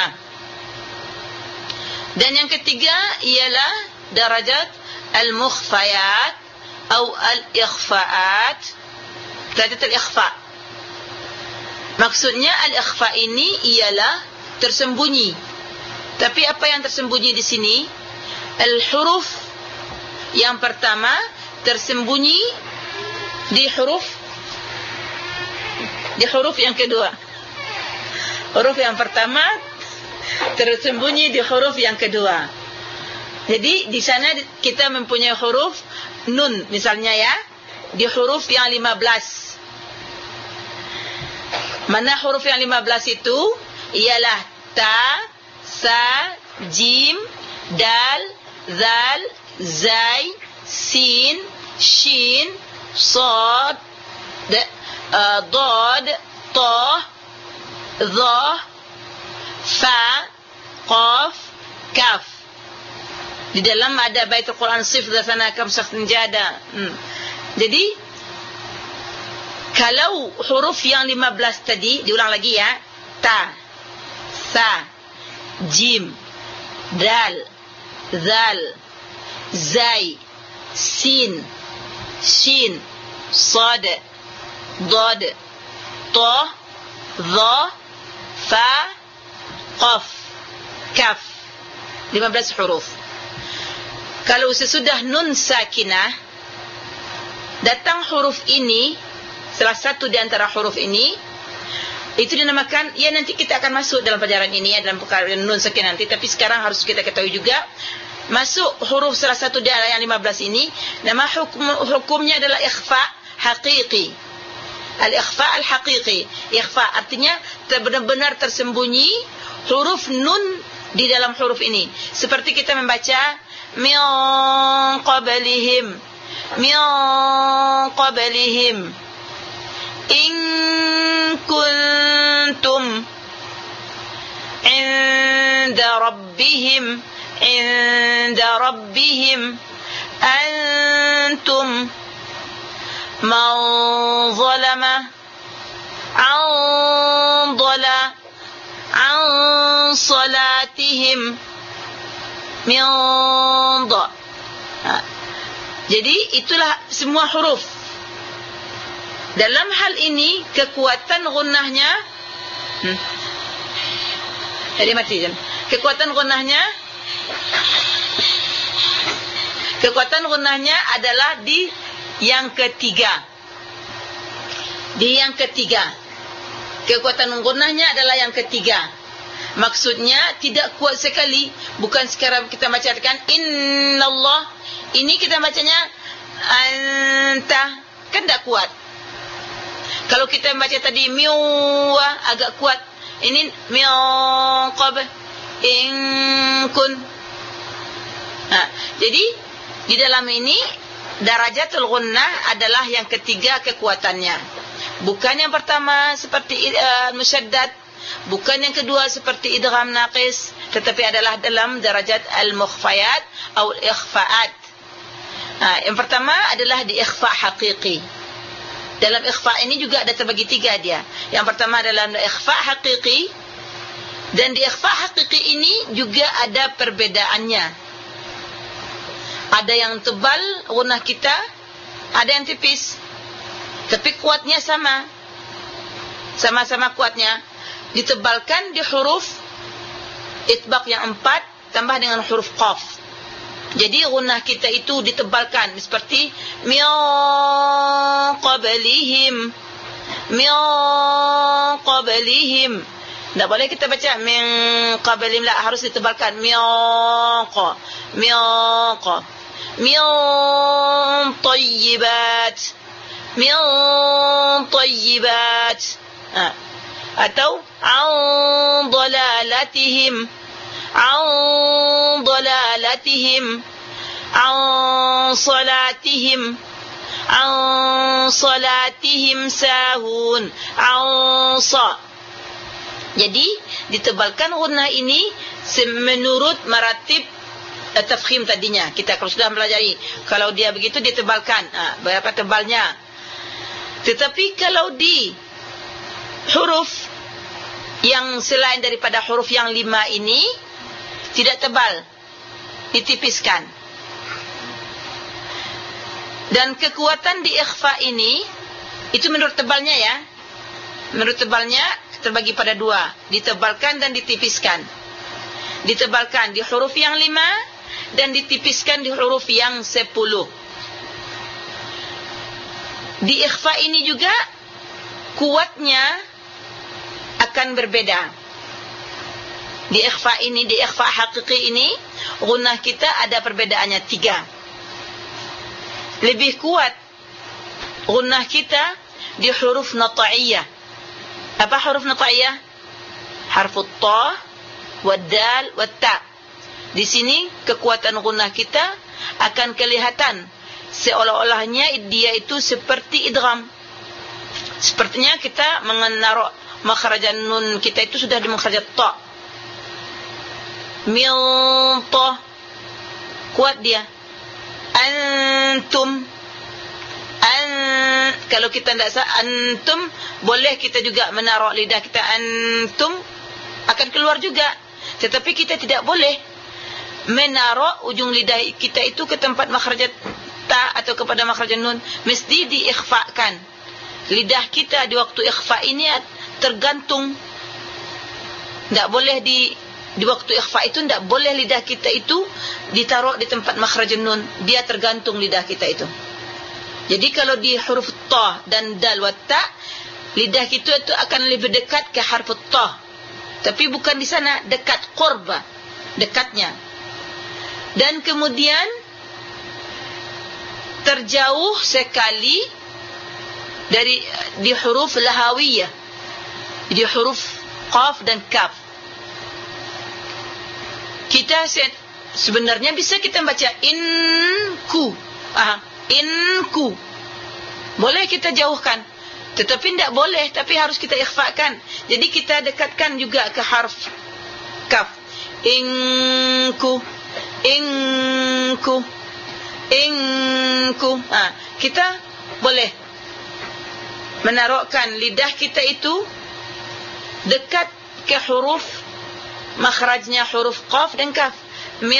Dan yang ketiga ialah darajat al-mukhfayat atau al-ikhfaat. Darajat al-ikhfa. Maksudnya al-ikhfa ini ialah tersembunyi. Tapi apa yang tersembunyi di sini? Al-huruf yang pertama tersembunyi di huruf yang kedua. Huruf yang pertama tersembunyi di huruf yang kedua. Jadi di sana kita mempunyai huruf nun misalnya ya, di huruf yang 15. Mana huruf yang 15 itu? Ialah ta, sa, jim, dal, zal, zai, sin, shin, sad, dad, ta, dha, fa, qaf, kaf. Di dalam ada baitul Quran sif dzana kam sakhin jada. Jadi kalau huruf yang 15 tadi diulang lagi ya, ta, sa, jim, dal, zal, zai, sin, shin, sad, dad, ta, dha, fa, qaf, kaf. 15 huruf. Kalau sesudah nun sakinah datang huruf ini, salah satu di antara huruf ini, itu dinamakan, ya nanti kita akan masuk dalam pelajaran ini ya, dalam perkara nun sakinah nanti, tapi sekarang harus kita ketahui juga, masuk huruf salah satu di antara yang 15 ini, nama hukumnya adalah ikhfa haqiqi. Al-ikhfa al-haqiqi. Ikhfa artinya benar-benar tersembunyi huruf nun di dalam huruf ini. Seperti kita membaca min qablihim in kuntum inda rabbihim antum man zalama an salatihim min dha. Jadi itulah semua huruf. Dalam hal ini kekuatan gunnahnya jadi mati kan. Kekuatan gunnahnya adalah di yang ketiga. Di yang ketiga. Kekuatan gunnahnya adalah yang ketiga. Maksudnya tidak kuat sekali. Bukan sekarang kita bacakan innallah. Ini kita bacanya anta, kan tak kuat. Kalau kita baca tadi miwa agak kuat. Ini miqab in kun. Jadi di dalam ini darajatul gunnah adalah yang ketiga kekuatannya. Bukan yang pertama seperti musyaddad Bukan yang kedua seperti idgham naqis, tetapi adalah dalam darajat al-mukhfayat atau ikhfa'at. Yang pertama adalah di ikhfa' haqiqi. Dalam ikhfa' ini juga ada terbagi 3 dia. Yang pertama adalah ikhfa' haqiqi, dan di ikhfa' haqiqi ini juga ada perbedaannya. Ada yang tebal gunah kita, ada yang tipis, tapi kuatnya sama-sama kuatnya. Ditebalkan di huruf itbaq yang 4 tambah dengan huruf qaf. Jadi gunah kita itu ditebalkan seperti min qablihim. Tak boleh kita baca min qablihim, la, harus ditebalkan min tayyibat. Atau an dalalatihim an salatihim sahun sa. Jadi ditebalkan gunnah ini menurut maratib tafkhim tadinya. Kita kalau sudah mempelajari, kalau dia begitu ditebalkan, berapa tebalnya. Tetapi kalau di huruf yang selain daripada huruf yang 5 ini tidak tebal, ditipiskan. Dan kekuatan di ikhfa ini itu menurut tebalnya ya. Menurut tebalnya terbagi pada 2, ditebalkan dan ditipiskan. Ditebalkan di huruf yang 5 dan ditipiskan di huruf yang 10. Di ikhfa ini juga kuatnya akan berbeda. Di ikhfa ini, di ikhfa haqiqi ini, gunnah kita ada perbedaannya 3. Lebih kuat gunnah kita di huruf nata'iyah. Apa huruf nata'iyah? Harfut ta, wad dal, wat ta. Di sini kekuatan gunnah kita akan kelihatan seolah-olahnya dia itu seperti idgham. Sepertinya kita menaruh makhrajan nun kita itu sudah di makhraj ta. Min ta, kuat dia. Antum, kalau kita tidak antum, boleh kita juga menaruh lidah kita antum, akan keluar juga. Tetapi kita tidak boleh menaruh ujung lidah kita itu ke tempat makhraj ta atau kepada makhraj nun. Mesti diikhfakan. Lidah kita di waktu ikhfa ini tergantung. Tak boleh di waktu ikhfa itu tidak boleh lidah kita itu ditaruh di tempat makhraj nun. Dia tergantung lidah kita itu. Jadi kalau di huruf ta dan dal wa ta, lidah kita itu akan lebih dekat ke harf ta. Tapi bukan di sana, dekat qurba, dekatnya. Dan kemudian terjauh sekali dari di huruf lahawiyah, di huruf qaf dan kaf. Kita sebenarnya bisa kita baca inku. Inku. Boleh kita jauhkan, tetapi tidak boleh, tapi harus kita ikhfakan. Jadi kita dekatkan juga ke harf kaf. Inku. Kita boleh menaruhkan lidah kita itu dekat ke huruf makhrajnya huruf qaf dan kaf. Min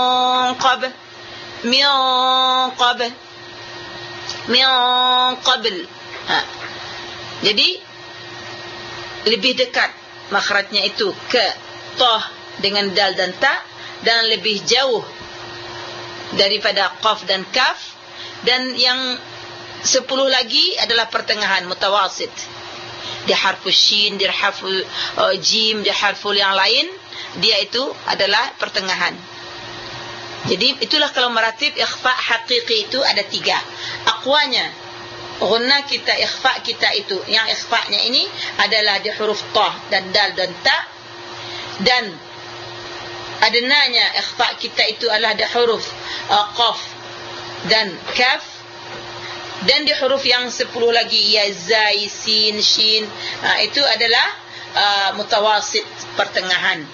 qabl. Jadi lebih dekat makhrajnya itu ke ta dengan dal dan ta, dan lebih jauh daripada qaf dan kaf. Dan yang 10 lagi adalah pertengahan, mutawasit. Di harfu shin, di harfu jim, di harfu yang lain, dia itu adalah pertengahan. Jadi itulah kalau maratib ikhfa haqiqi itu ada 3. Aqwanya gunnah kita, ikhfa kita itu, yang ikhfa'nya ini adalah di huruf ta dan dal dan ta. Dan adnanya ikhfa kita itu adalah di huruf qaf dan kaf. Dan di huruf yang 10 lagi, ya, zai, sin, shin, itu adalah mutawasit, pertengahan.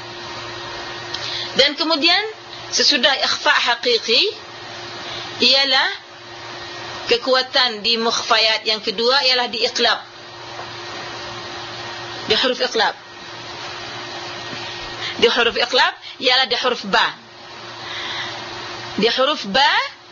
Dan kemudian sesudah ikhfa haqiqi ialah kekuatan di mukhfayat. Yang kedua ialah di iqlab, di huruf iqlab. Di huruf iqlab ialah di huruf ba. Di huruf ba,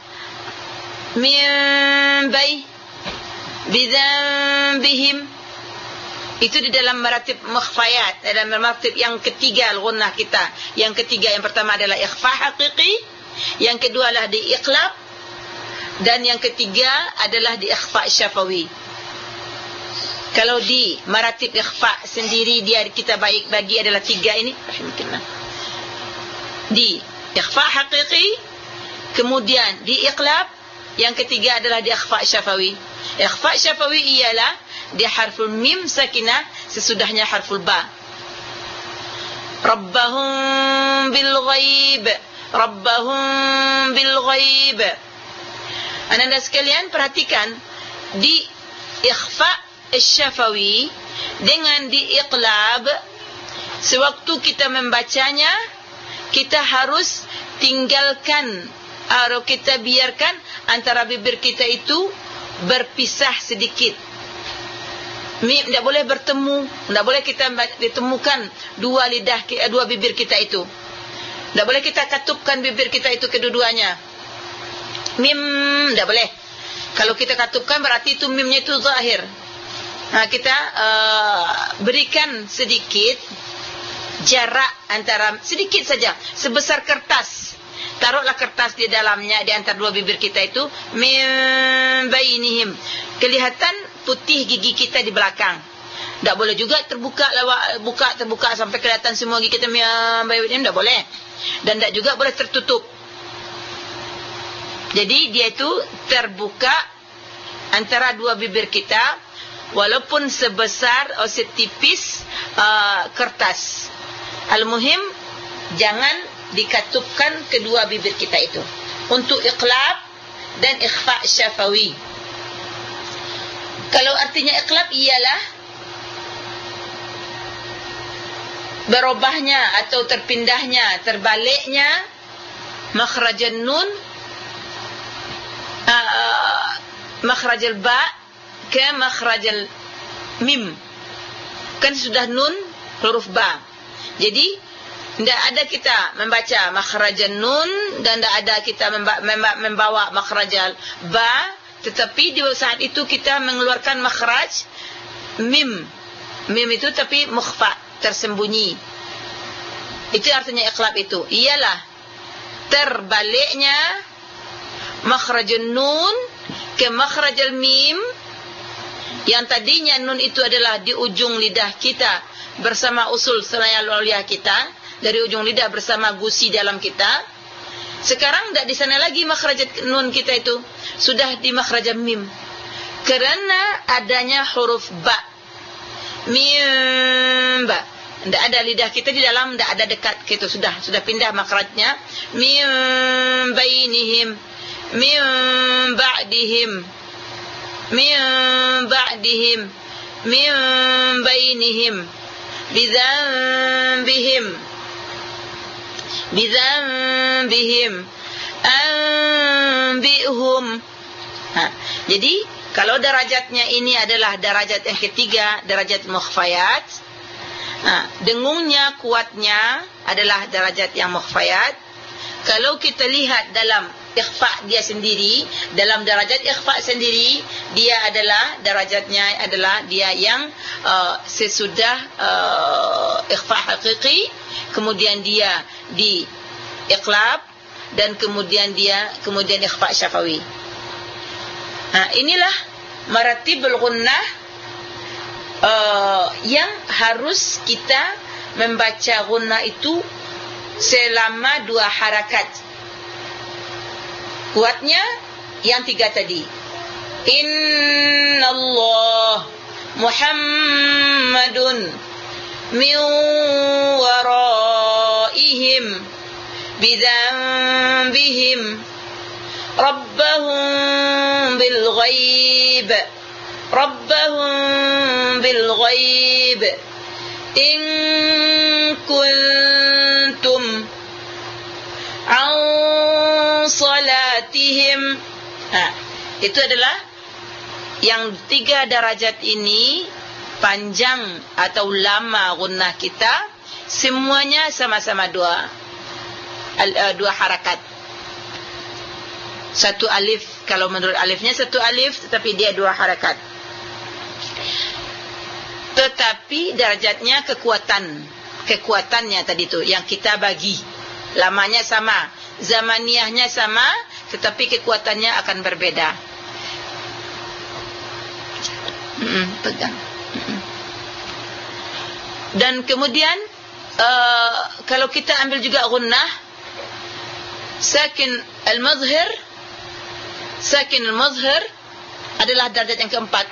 min bay bidzambihim, itu di dalam maratib mukhfayat, dalam maratib yang ketiga al-ghunnah kita. Yang ketiga, yang pertama adalah ikhfa haqiqi, yang kedua adalah di iqlab, dan yang ketiga adalah di ikhfa syafawi. Kalau di maratib ikhfa sendiri dia kita bagi adalah tiga ini. Di ikhfa haqiqi, kemudian di iqlab, yang ketiga adalah di ikhfa syafawi. Ikhfa syafawi ialah di harful mim sakinah sesudahnya harful ba. Rabbahum bil ghaib, Rabbahum bil ghaib. Anda sekalian perhatikan, di ikhfa syafawi dengan di iqlab, sewaktu kita membacanya kita harus tinggalkan atau kita biarkan antara bibir kita itu berpisah sedikit. Mim tidak boleh bertemu, tidak boleh kita ditemukan dua lidah, dua bibir kita itu. Tidak boleh kita katupkan bibir kita itu kedua-duanya. Mim tidak boleh. Kalau kita katupkan berarti itu mimnya itu zahir. Nah, kita berikan sedikit jarak antara, sedikit saja, sebesar kertas. Taruhlah kertas di dalamnya, di antara dua bibir kita itu, min bainihim. Kelihatan putih gigi kita di belakang. Tak boleh juga terbuka sampai kelihatan semua gigi kita min bainihim, tak boleh. Dan tak juga boleh tertutup. Jadi dia itu terbuka antara dua bibir kita, walaupun sebesar atau setipis kertas. Al-muhim jangan dikatupkan kedua bibir kita itu. Untuk iqlab dan ikhfa syafawi. Kalau artinya iqlab ialah berubahnya atau terpindahnya, terbaliknya makhrajan nun, makhrajal ba ke makhrajal mim. Kan sudah nun huruf ba. Jadi tidak ada kita membaca makhrajan nun dan tidak ada kita membawa makhrajal ba, tetapi di saat itu kita mengeluarkan makhraj mim. Mim itu tapi mukhfa, tersembunyi. Itu artinya iqlab itu. Ialah terbaliknya makhrajun nun ke makhrajal mim. Yang tadinya nun itu adalah di ujung lidah kita bersama usul seraya luliah kita, dari ujung lidah bersama gusi dalam kita. Sekarang tidak di sana lagi makhrajat nun kita itu, sudah di makhrajat mim. Kerana adanya huruf ba. Mim ba. Tidak ada lidah kita di dalam, tidak ada dekat gitu, sudah pindah makhrajnya. Mim bainihim, mim ba'dihim, mim ba'dihim, mim bainihim, bidzambihim, bidzambihim, anbihum. Jadi kalau derajatnya ini adalah derajat yang ketiga, derajat mukhfayat. Dengungnya, kuatnya adalah derajat yang mukhfayat. Kalau kita lihat dalam ikhfa dia sendiri, dalam derajat ikhfa sendiri, dia adalah derajatnya adalah dia yang sesudah ikhfa haqiqi, kemudian dia di iqlab, dan kemudian ikhfa syafawi. Inilah maratibul ghunnah yang harus kita membaca ghunnah itu selama 2 harakat. Kuatnya yang 3 tadi. Innallah Muhammadun min waraihim bidzambihim rabbahum bil ghaib, rabbahum bil ghaib In kuntum an salatihim. Itu adalah yang 3 darajat ini, panjang atau lama gunnah kita, semuanya sama-sama dua harakat. Satu alif, kalau menurut alifnya satu alif, tetapi dia 2 harakat. Tetapi darajatnya kekuatannya tadi tu yang kita bagi, lamanya sama, zamaniyahnya sama, tetapi kekuatannya akan berbeda. Pegang. Dan kemudian kalau kita ambil juga gunnah sakin al-mazhir adalah darjat yang keempat.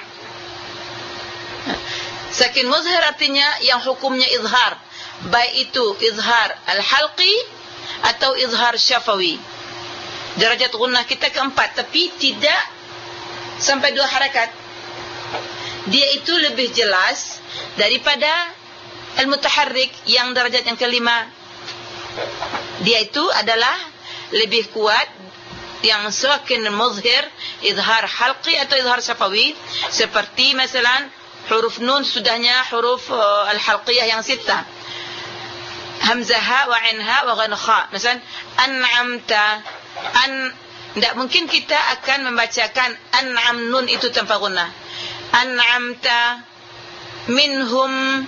Sakin mazhir artinya yang hukumnya izhar, baik itu izhar al-halqi atau izhar syafawi. Darjat gunnah kita keempat, tapi tidak sampai 2 harakat. Dia itu lebih jelas daripada al-mutaharrik yang darjat yang kelima. Dia itu adalah lebih kuat, yang sakin al-muzhir, izhar halqi atau izhar syafawi. Seperti misalnya huruf nun sudahnya huruf al-halqiyah yang 6, hamzah wa ainha wa ghan kha. Misalnya an'amta, tidak mungkin kita akan membacakan an'am nun itu tanpa gunnah. An'amta minhum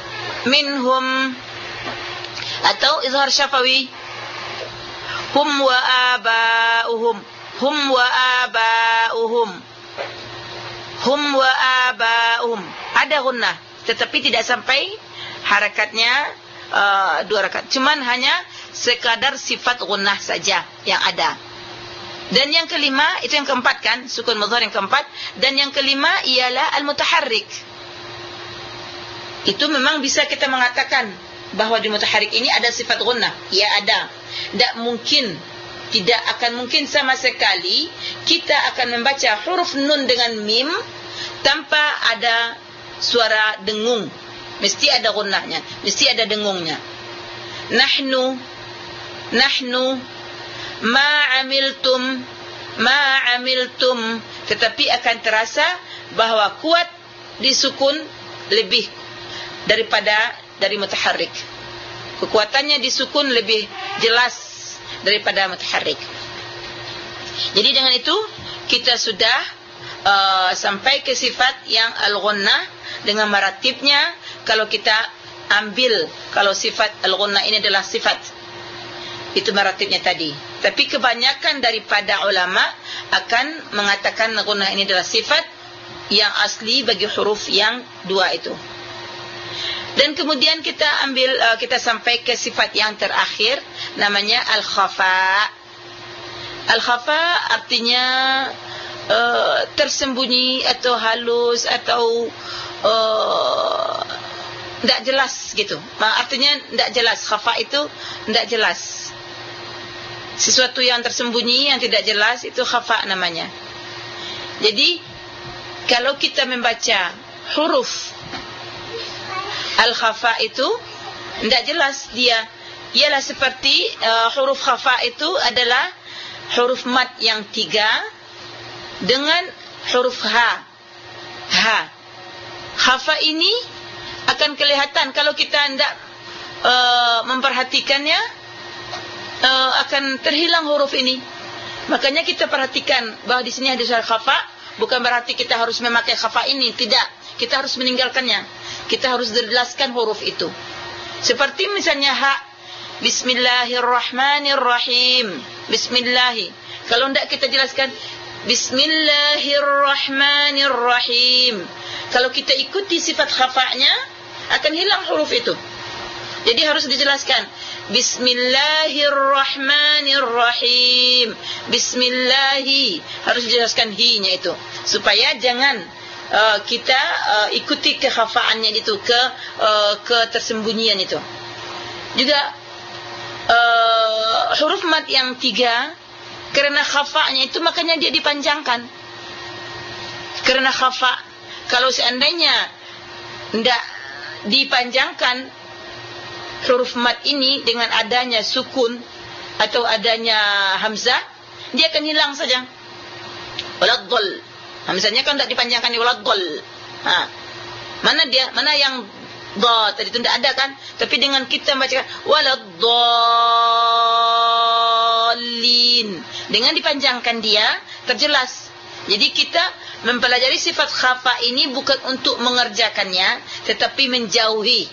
atau izhar syafawi, hum wa aba'uhum, ada gunnah tetapi tidak sampai harakatnya 2 harakat, cuman hanya sekadar sifat gunnah saja yang ada. Dan yang kelima, itu yang keempat kan, sukun mudhari yang keempat. Dan yang kelima ialah al-mutaharrik. Itu memang bisa kita mengatakan bahwa di mutaharrik ini ada sifat gunnah. Ya ada. Tidak akan mungkin sama sekali kita akan membaca huruf nun dengan mim tanpa ada suara dengung. Mesti ada gunnahnya, mesti ada dengungnya. Nahnu ma'amiltum, tetapi akan terasa bahwa kuat disukun lebih dari mutaharrik. Kekuatannya disukun lebih jelas daripada mutaharrik. Jadi dengan itu kita sudah sampai ke sifat yang al-ghunnah dengan maratibnya. Kalau kita ambil, kalau sifat al-ghunnah ini adalah sifat, itu maratibnya tadi. Tapi kebanyakan daripada ulama akan mengatakan ghunnah ini adalah sifat yang asli bagi huruf yang 2 itu. Dan kemudian kita sampai ke sifat yang terakhir, namanya al-khafa. Al-khafa artinya tersembunyi atau halus atau tidak jelas gitu. Artinya tidak jelas. Khafa itu tidak jelas. Sesuatu yang tersembunyi, yang tidak jelas, itu khafa namanya. Jadi kalau kita membaca huruf al-khafa itu tidak jelas dia. Ialah seperti huruf khafa itu adalah huruf mad yang 3 dengan huruf ha. Khafa ini akan kelihatan kalau kita tidak memperhatikannya, akan terhilang huruf ini. Makanya kita perhatikan bahwa di sini ada suara khafa, bukan berarti kita harus memakai khafa ini, tidak. Kita harus meninggalkannya. Kita harus jelaskan huruf itu. Seperti misalnya ha, bismillahirrahmanirrahim. Bismillahi. Kalau tidak kita jelaskan bismillahirrahmanirrahim. Kalau kita ikuti sifat khafa'nya, akan hilang huruf itu. Jadi harus dijelaskan bismillahirrahmanirrahim. Bismillahi, harus dijelaskan hi-nya itu, supaya jangan kita ikuti kekhafa'annya itu, ke tersembunyian itu. Juga huruf mad yang 3, karena khafa'nya itu makanya dia dipanjangkan. Karena khafa', kalau seandainya tidak dipanjangkan huruf mat ini dengan adanya sukun atau adanya hamzah, dia akan hilang saja. Waladdall, hamzahnya kan tidak dipanjangkan di waladdall. Mana yang dha tadi itu tidak ada kan, tapi dengan kita membacakan waladdallin, dengan dipanjangkan dia terjelas. Jadi kita mempelajari sifat khafa ini bukan untuk mengerjakannya, tetapi menjauhi.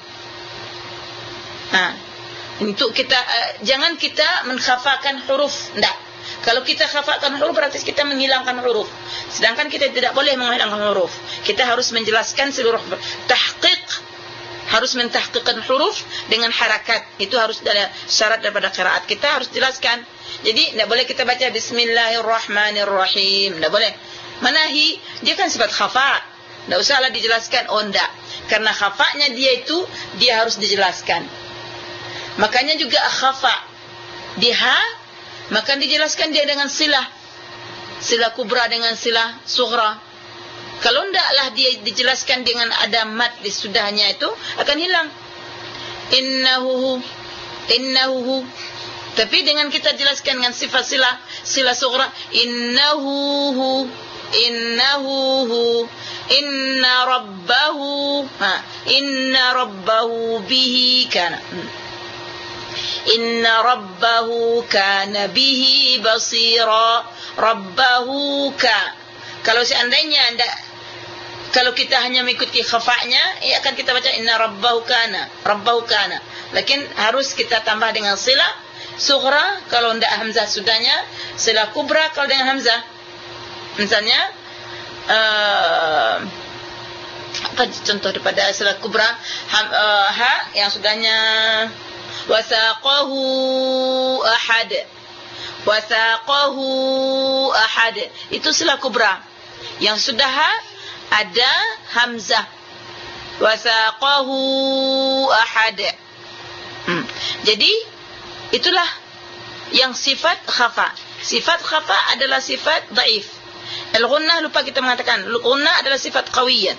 Untuk kita jangan kita mengkhafakan huruf, tidak. Kalau kita khafakan huruf berarti kita menghilangkan huruf. Sedangkan kita tidak boleh menghilangkan huruf. Kita harus menjelaskan seluruh tahqiq, harus mentahqiqkan huruf dengan harakat. Itu harus adalah syarat daripada qiraat. Kita harus jelaskan. Jadi tidak boleh kita baca bismillahirrahmanirrahim, tidak boleh. Manahi, dia kan sifat khafa, tidak usahlah dijelaskan. Oh tidak, karena khafanya dia harus dijelaskan. Makanya juga khafa di ha, maka dijelaskan dia dengan silah kubra dengan silah sughra. Kalau tidaklah dia dijelaskan dengan ada mat di sudahnya, itu akan hilang. Innahu. Tapi dengan kita jelaskan dengan sifat silah sughra, innahu, inna rabbahu bihi kana. Inna rabbahu kana bihi basira. Rabbahu ka. Kalau seandainya kalau kita hanya mengikuti khafa'nya, akan kita baca inna rabbahu kana. Lakin harus kita tambah dengan silah sughra kalau tidak hamzah sudahnya, silah kubra kalau dengan hamzah. Misalnya apa contoh daripada silah kubra? Ha yang sudahnya wasaqahu ahad, itu silah kubra. Yang sudah ada hamzah, wasaqahu ahad. Jadi itulah yang sifat khafa. Sifat khafa adalah sifat dhaif. Al-ghunnah lupa kita mengatakan, al-ghunnah adalah sifat qawiyyan.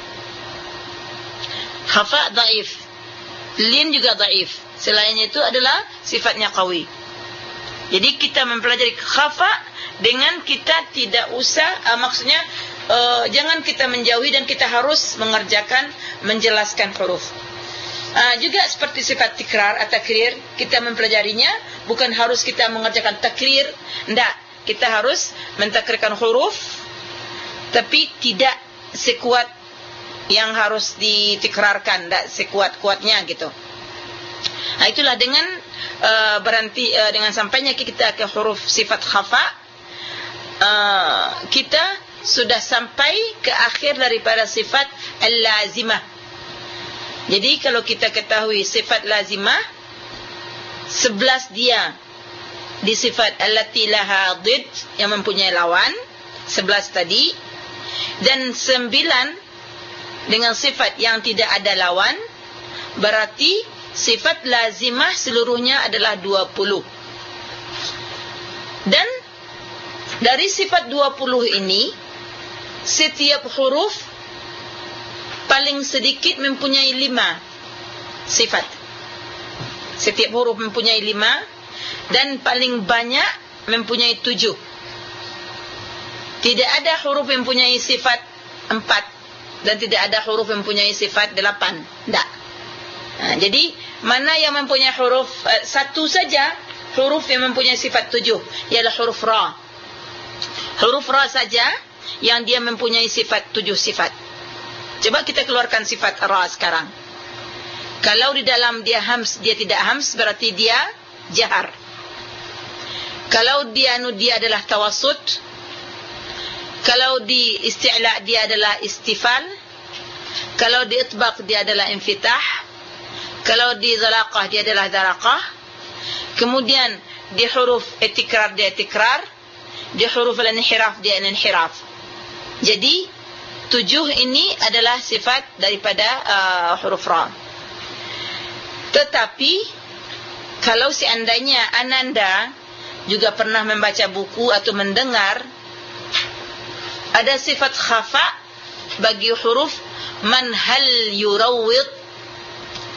Khafa dhaif. Lin juga dhaif. Selainnya itu adalah sifatnya qawi. Jadi kita mempelajari khafa dengan kita tidak usah maksudnya jangan kita menjauhi dan kita harus menjelaskan huruf. Juga seperti sifat tikrar atau takrir, kita mempelajarinya bukan harus kita mengerjakan takrir, tidak. Kita harus mentakrirkan huruf, tapi tidak sekuat yang harus ditikrarkan, tidak sekuat-kuatnya gitu. Itulah dengan berhenti dengan sampainya kita ke huruf sifat khafa, kita sudah sampai ke akhir daripada sifat al-lazimah. Jadi kalau kita ketahui sifat lazimah 11 dia di sifat allati laha dhid yang mempunyai lawan 11 tadi, dan 9 dengan sifat yang tidak ada lawan, berarti sifat lazimah seluruhnya adalah 20. Dan dari sifat 20 ini, setiap huruf paling sedikit mempunyai 5 sifat. Setiap huruf mempunyai 5 dan paling banyak mempunyai 7. Tidak ada huruf yang mempunyai sifat 4 dan tidak ada huruf yang mempunyai sifat 8. Tidak. Jadi mana yang mempunyai huruf satu saja, huruf yang mempunyai sifat 7 ialah huruf ra. Huruf ra saja yang dia mempunyai sifat 7 sifat. Coba kita keluarkan sifat ra sekarang. Kalau di dalam dia hams, dia tidak hams, berarti dia jahar. Kalau dia adalah tawassut, kalau di isti'la dia adalah istifal, kalau di itbaq dia adalah infitah, kalau di zalaqah dia adalah zaraqah, kemudian di huruf itikrar dia tikrar, di huruf al-inhiraf dia al-inhiraf. Jadi 7 ini adalah sifat daripada huruf ra. Tetapi kalau seandainya Ananda juga pernah membaca buku atau mendengar ada sifat khafa bagi huruf man hal yurawwid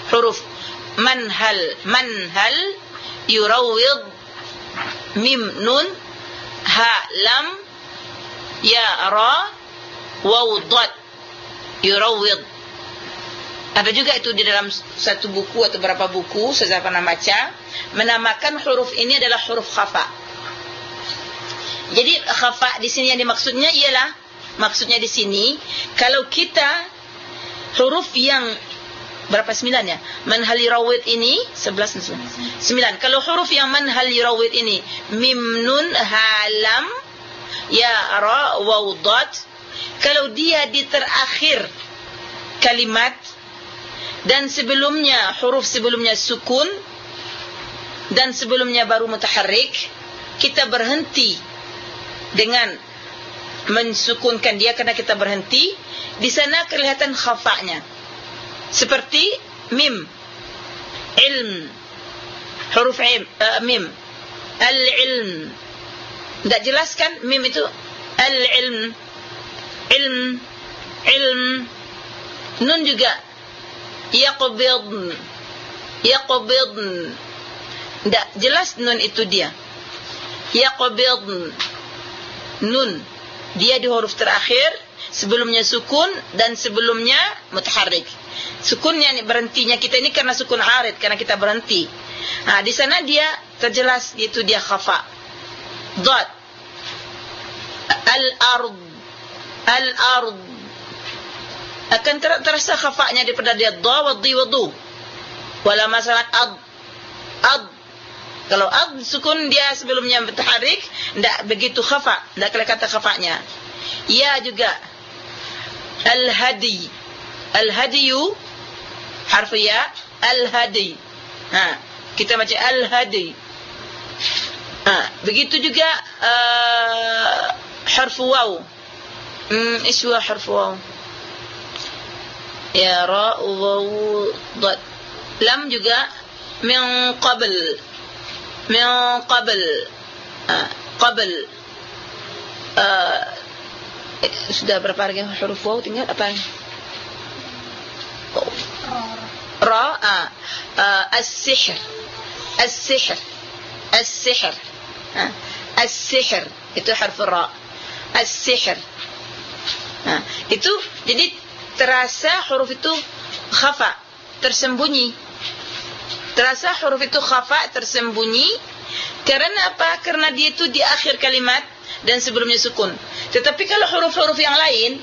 huruf manhal, yurawid, mim nun, ha lam, ya ra, waw dad, yurawid. Ada juga itu di dalam satu buku atau beberapa buku saya pernah baca, menamakan huruf ini adalah huruf khafa. Jadi khafa di sini yang dimaksudnya ialah, maksudnya di sini kalau kita huruf yang berapa, 9 ya, manhal yurawid ini 11 9. Kalau huruf yang manhal yurawid ini mim nun ha lam ya ra waw dad, kalau dia di terakhir kalimat dan sebelumnya huruf sebelumnya sukun dan sebelumnya baru mutaharrik, kita berhenti dengan mensukunkan dia karena kita berhenti, di sana kelihatan khafa'nya. Seperti mim, ilm, huruf mim, al-ilm. Tak jelaskan mim itu al-ilm, ilm. Nun juga yaqbid. Tak jelas nun itu dia. Yaqbid, nun dia di huruf terakhir, sebelumnya sukun dan sebelumnya mutaharrik. Sukunnya ini, berhentinya kita ini karena sukun arid, karena kita berhenti. Di sana dia terjelas, itu dia khafa. Dad, al-ard, akan terasa khafa'nya daripada dia dha wa dhi wa du. Wala masalah ad. Kalau ad sukun dia sebelumnya mutaharrik, tidak begitu khafa, tidak kelihatan kata khafa'nya. Ya juga al-hadiyu harf ya, al-hadi. Kita baca al-hadi. Begitu juga harf waw. ايش هو حرف واو؟ ya ra waw dad. Lam juga min qabl. Sudah berapa lagi huruf waw, tinggal apa? Ra, as-sihr. As-sihr itu huruf ra. As-sihr. Itu jadi terasa huruf itu khafa, tersembunyi. Terasa huruf itu khafa, tersembunyi. Karena apa? Karena dia itu di akhir kalimat dan sebelumnya sukun. Tetapi kalau huruf-huruf yang lain,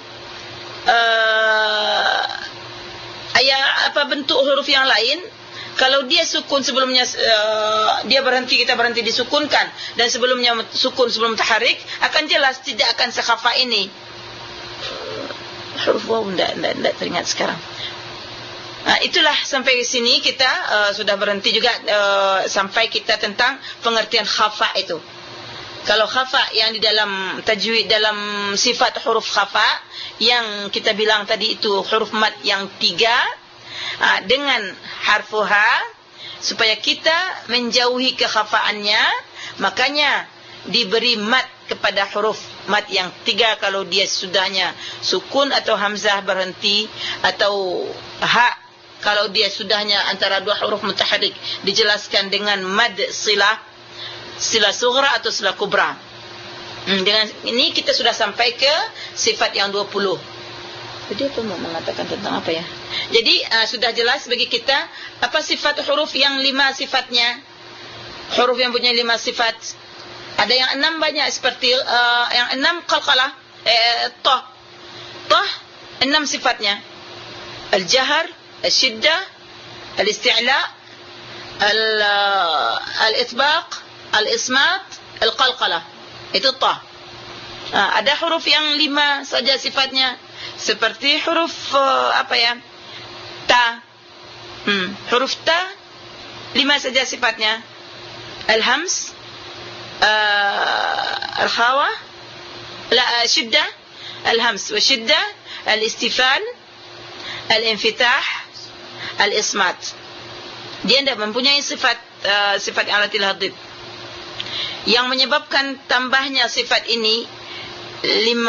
bentuk huruf yang lain, kalau dia sukun sebelumnya, dia berhenti, kita berhenti disukunkan, dan sebelumnya sukun sebelum taharik, akan jelas tidak akan sekhafa ini. Huruf waw tidak teringat sekarang. Itulah sampai di sini kita sudah berhenti juga sampai kita tentang pengertian khafa itu. Kalau khafa yang di dalam tajwid, dalam sifat huruf khafa yang kita bilang tadi itu huruf mat yang 3 dengan harfuha, supaya kita menjauhi kekhafaannya, makanya diberi mat kepada huruf mat yang 3 kalau dia sudahnya sukun atau hamzah berhenti, atau ha kalau dia sudahnya antara dua huruf mutaharrik, dijelaskan dengan mad silah sughra atau silah kubra. Dengan ini kita sudah sampai ke sifat yang 20. Jadi apa mau mengatakan tentang apa ya? Jadi sudah jelas bagi kita apa sifat huruf yang 5 sifatnya. Huruf yang punya 5 sifat. Ada yang 6 banyak, seperti yang 6 qalqalah, ta 6 sifatnya. Al-jahr, al-shiddah, al-isti'la', al-ithbaq, al-ismat, al-qalqalah. Itu ta. Ada huruf yang 5 saja sifatnya, seperti huruf ta. Huruf ta 5 saja sifatnya. Al-hams, al-khawa, shiddah, al-hams wa shiddah, al-istifal, al-infitah, al-ismat. Dia tidak mempunyai sifat yang alatil hadid. Yang menyebabkan tambahnya sifat ini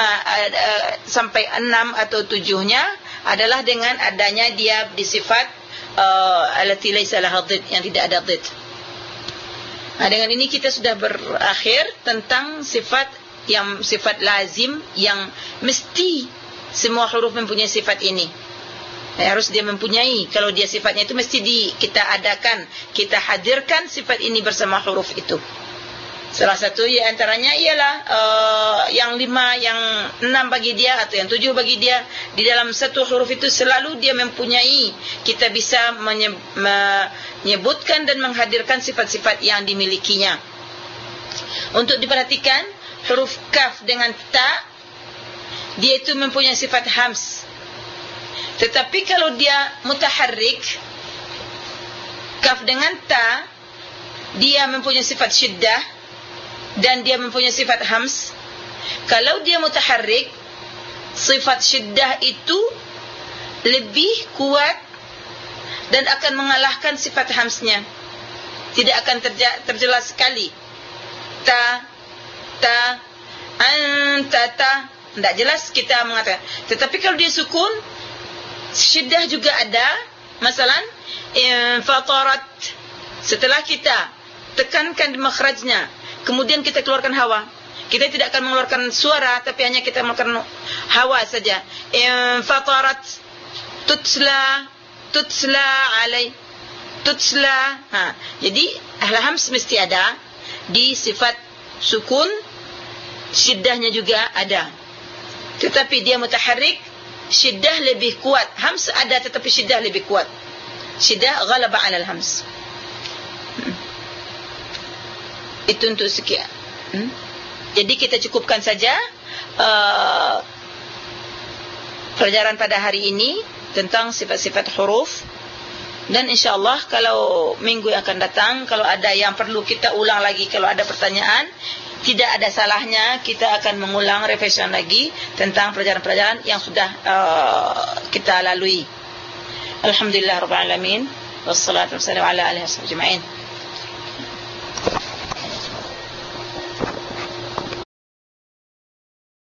5 sampai 6 atau 7-nya adalah dengan adanya dia disifat allati laisa laha dhid, yang tidak ada dhid. Dengan ini kita sudah berakhir tentang sifat lazim yang mesti semua huruf mempunyai sifat ini. Harus dia mempunyai. Kalau dia sifatnya itu mesti kita adakan, kita hadirkan sifat ini bersama huruf itu. Salah satu antaranya ialah yang 5, yang 6 bagi dia atau yang 7 bagi dia. Di dalam satu huruf itu selalu dia mempunyai, kita bisa menyebutkan dan menghadirkan sifat-sifat yang dimilikinya. Untuk diperhatikan, huruf kaf dengan ta, dia itu mempunyai sifat hams. Tetapi kalau dia mutaharrik, kaf dengan ta, dia mempunyai sifat syiddah dan dia mempunyai sifat hams. Kalau dia mutaharrik, sifat syiddah itu lebih kuat dan akan mengalahkan sifat hamsnya. Tidak akan terjelas sekali. Ta, anta, ta, tidak jelas kita mengatakan. Tetapi kalau dia sukun, syiddah juga ada. Masalan, fatarat, setelah kita tekankan di makhrajnya, kemudian kita keluarkan hawa, kita tidak akan mengeluarkan suara, tapi hanya kita mengeluarkan hawa saja. Fatarat, tutsla alai, tutsla. Jadi hams mesti ada. Di sifat sukun, syiddahnya juga ada. Tetapi dia mutaharrik, syiddah lebih kuat. Hams ada tetapi syiddah lebih kuat. Syiddah ghalaba 'ala al-hams. Itu untuk sekian. Jadi kita cukupkan saja pelajaran pada hari ini tentang sifat-sifat huruf. Dan insyaAllah kalau minggu yang akan datang, kalau ada yang perlu kita ulang lagi, kalau ada pertanyaan, tidak ada salahnya kita akan mengulang revision lagi tentang pelajaran-pelajaran yang sudah kita lalui. Alhamdulillah Rabbil Alamin. Wassalatu wassalamu ala alihi wasahbihi ajma'in.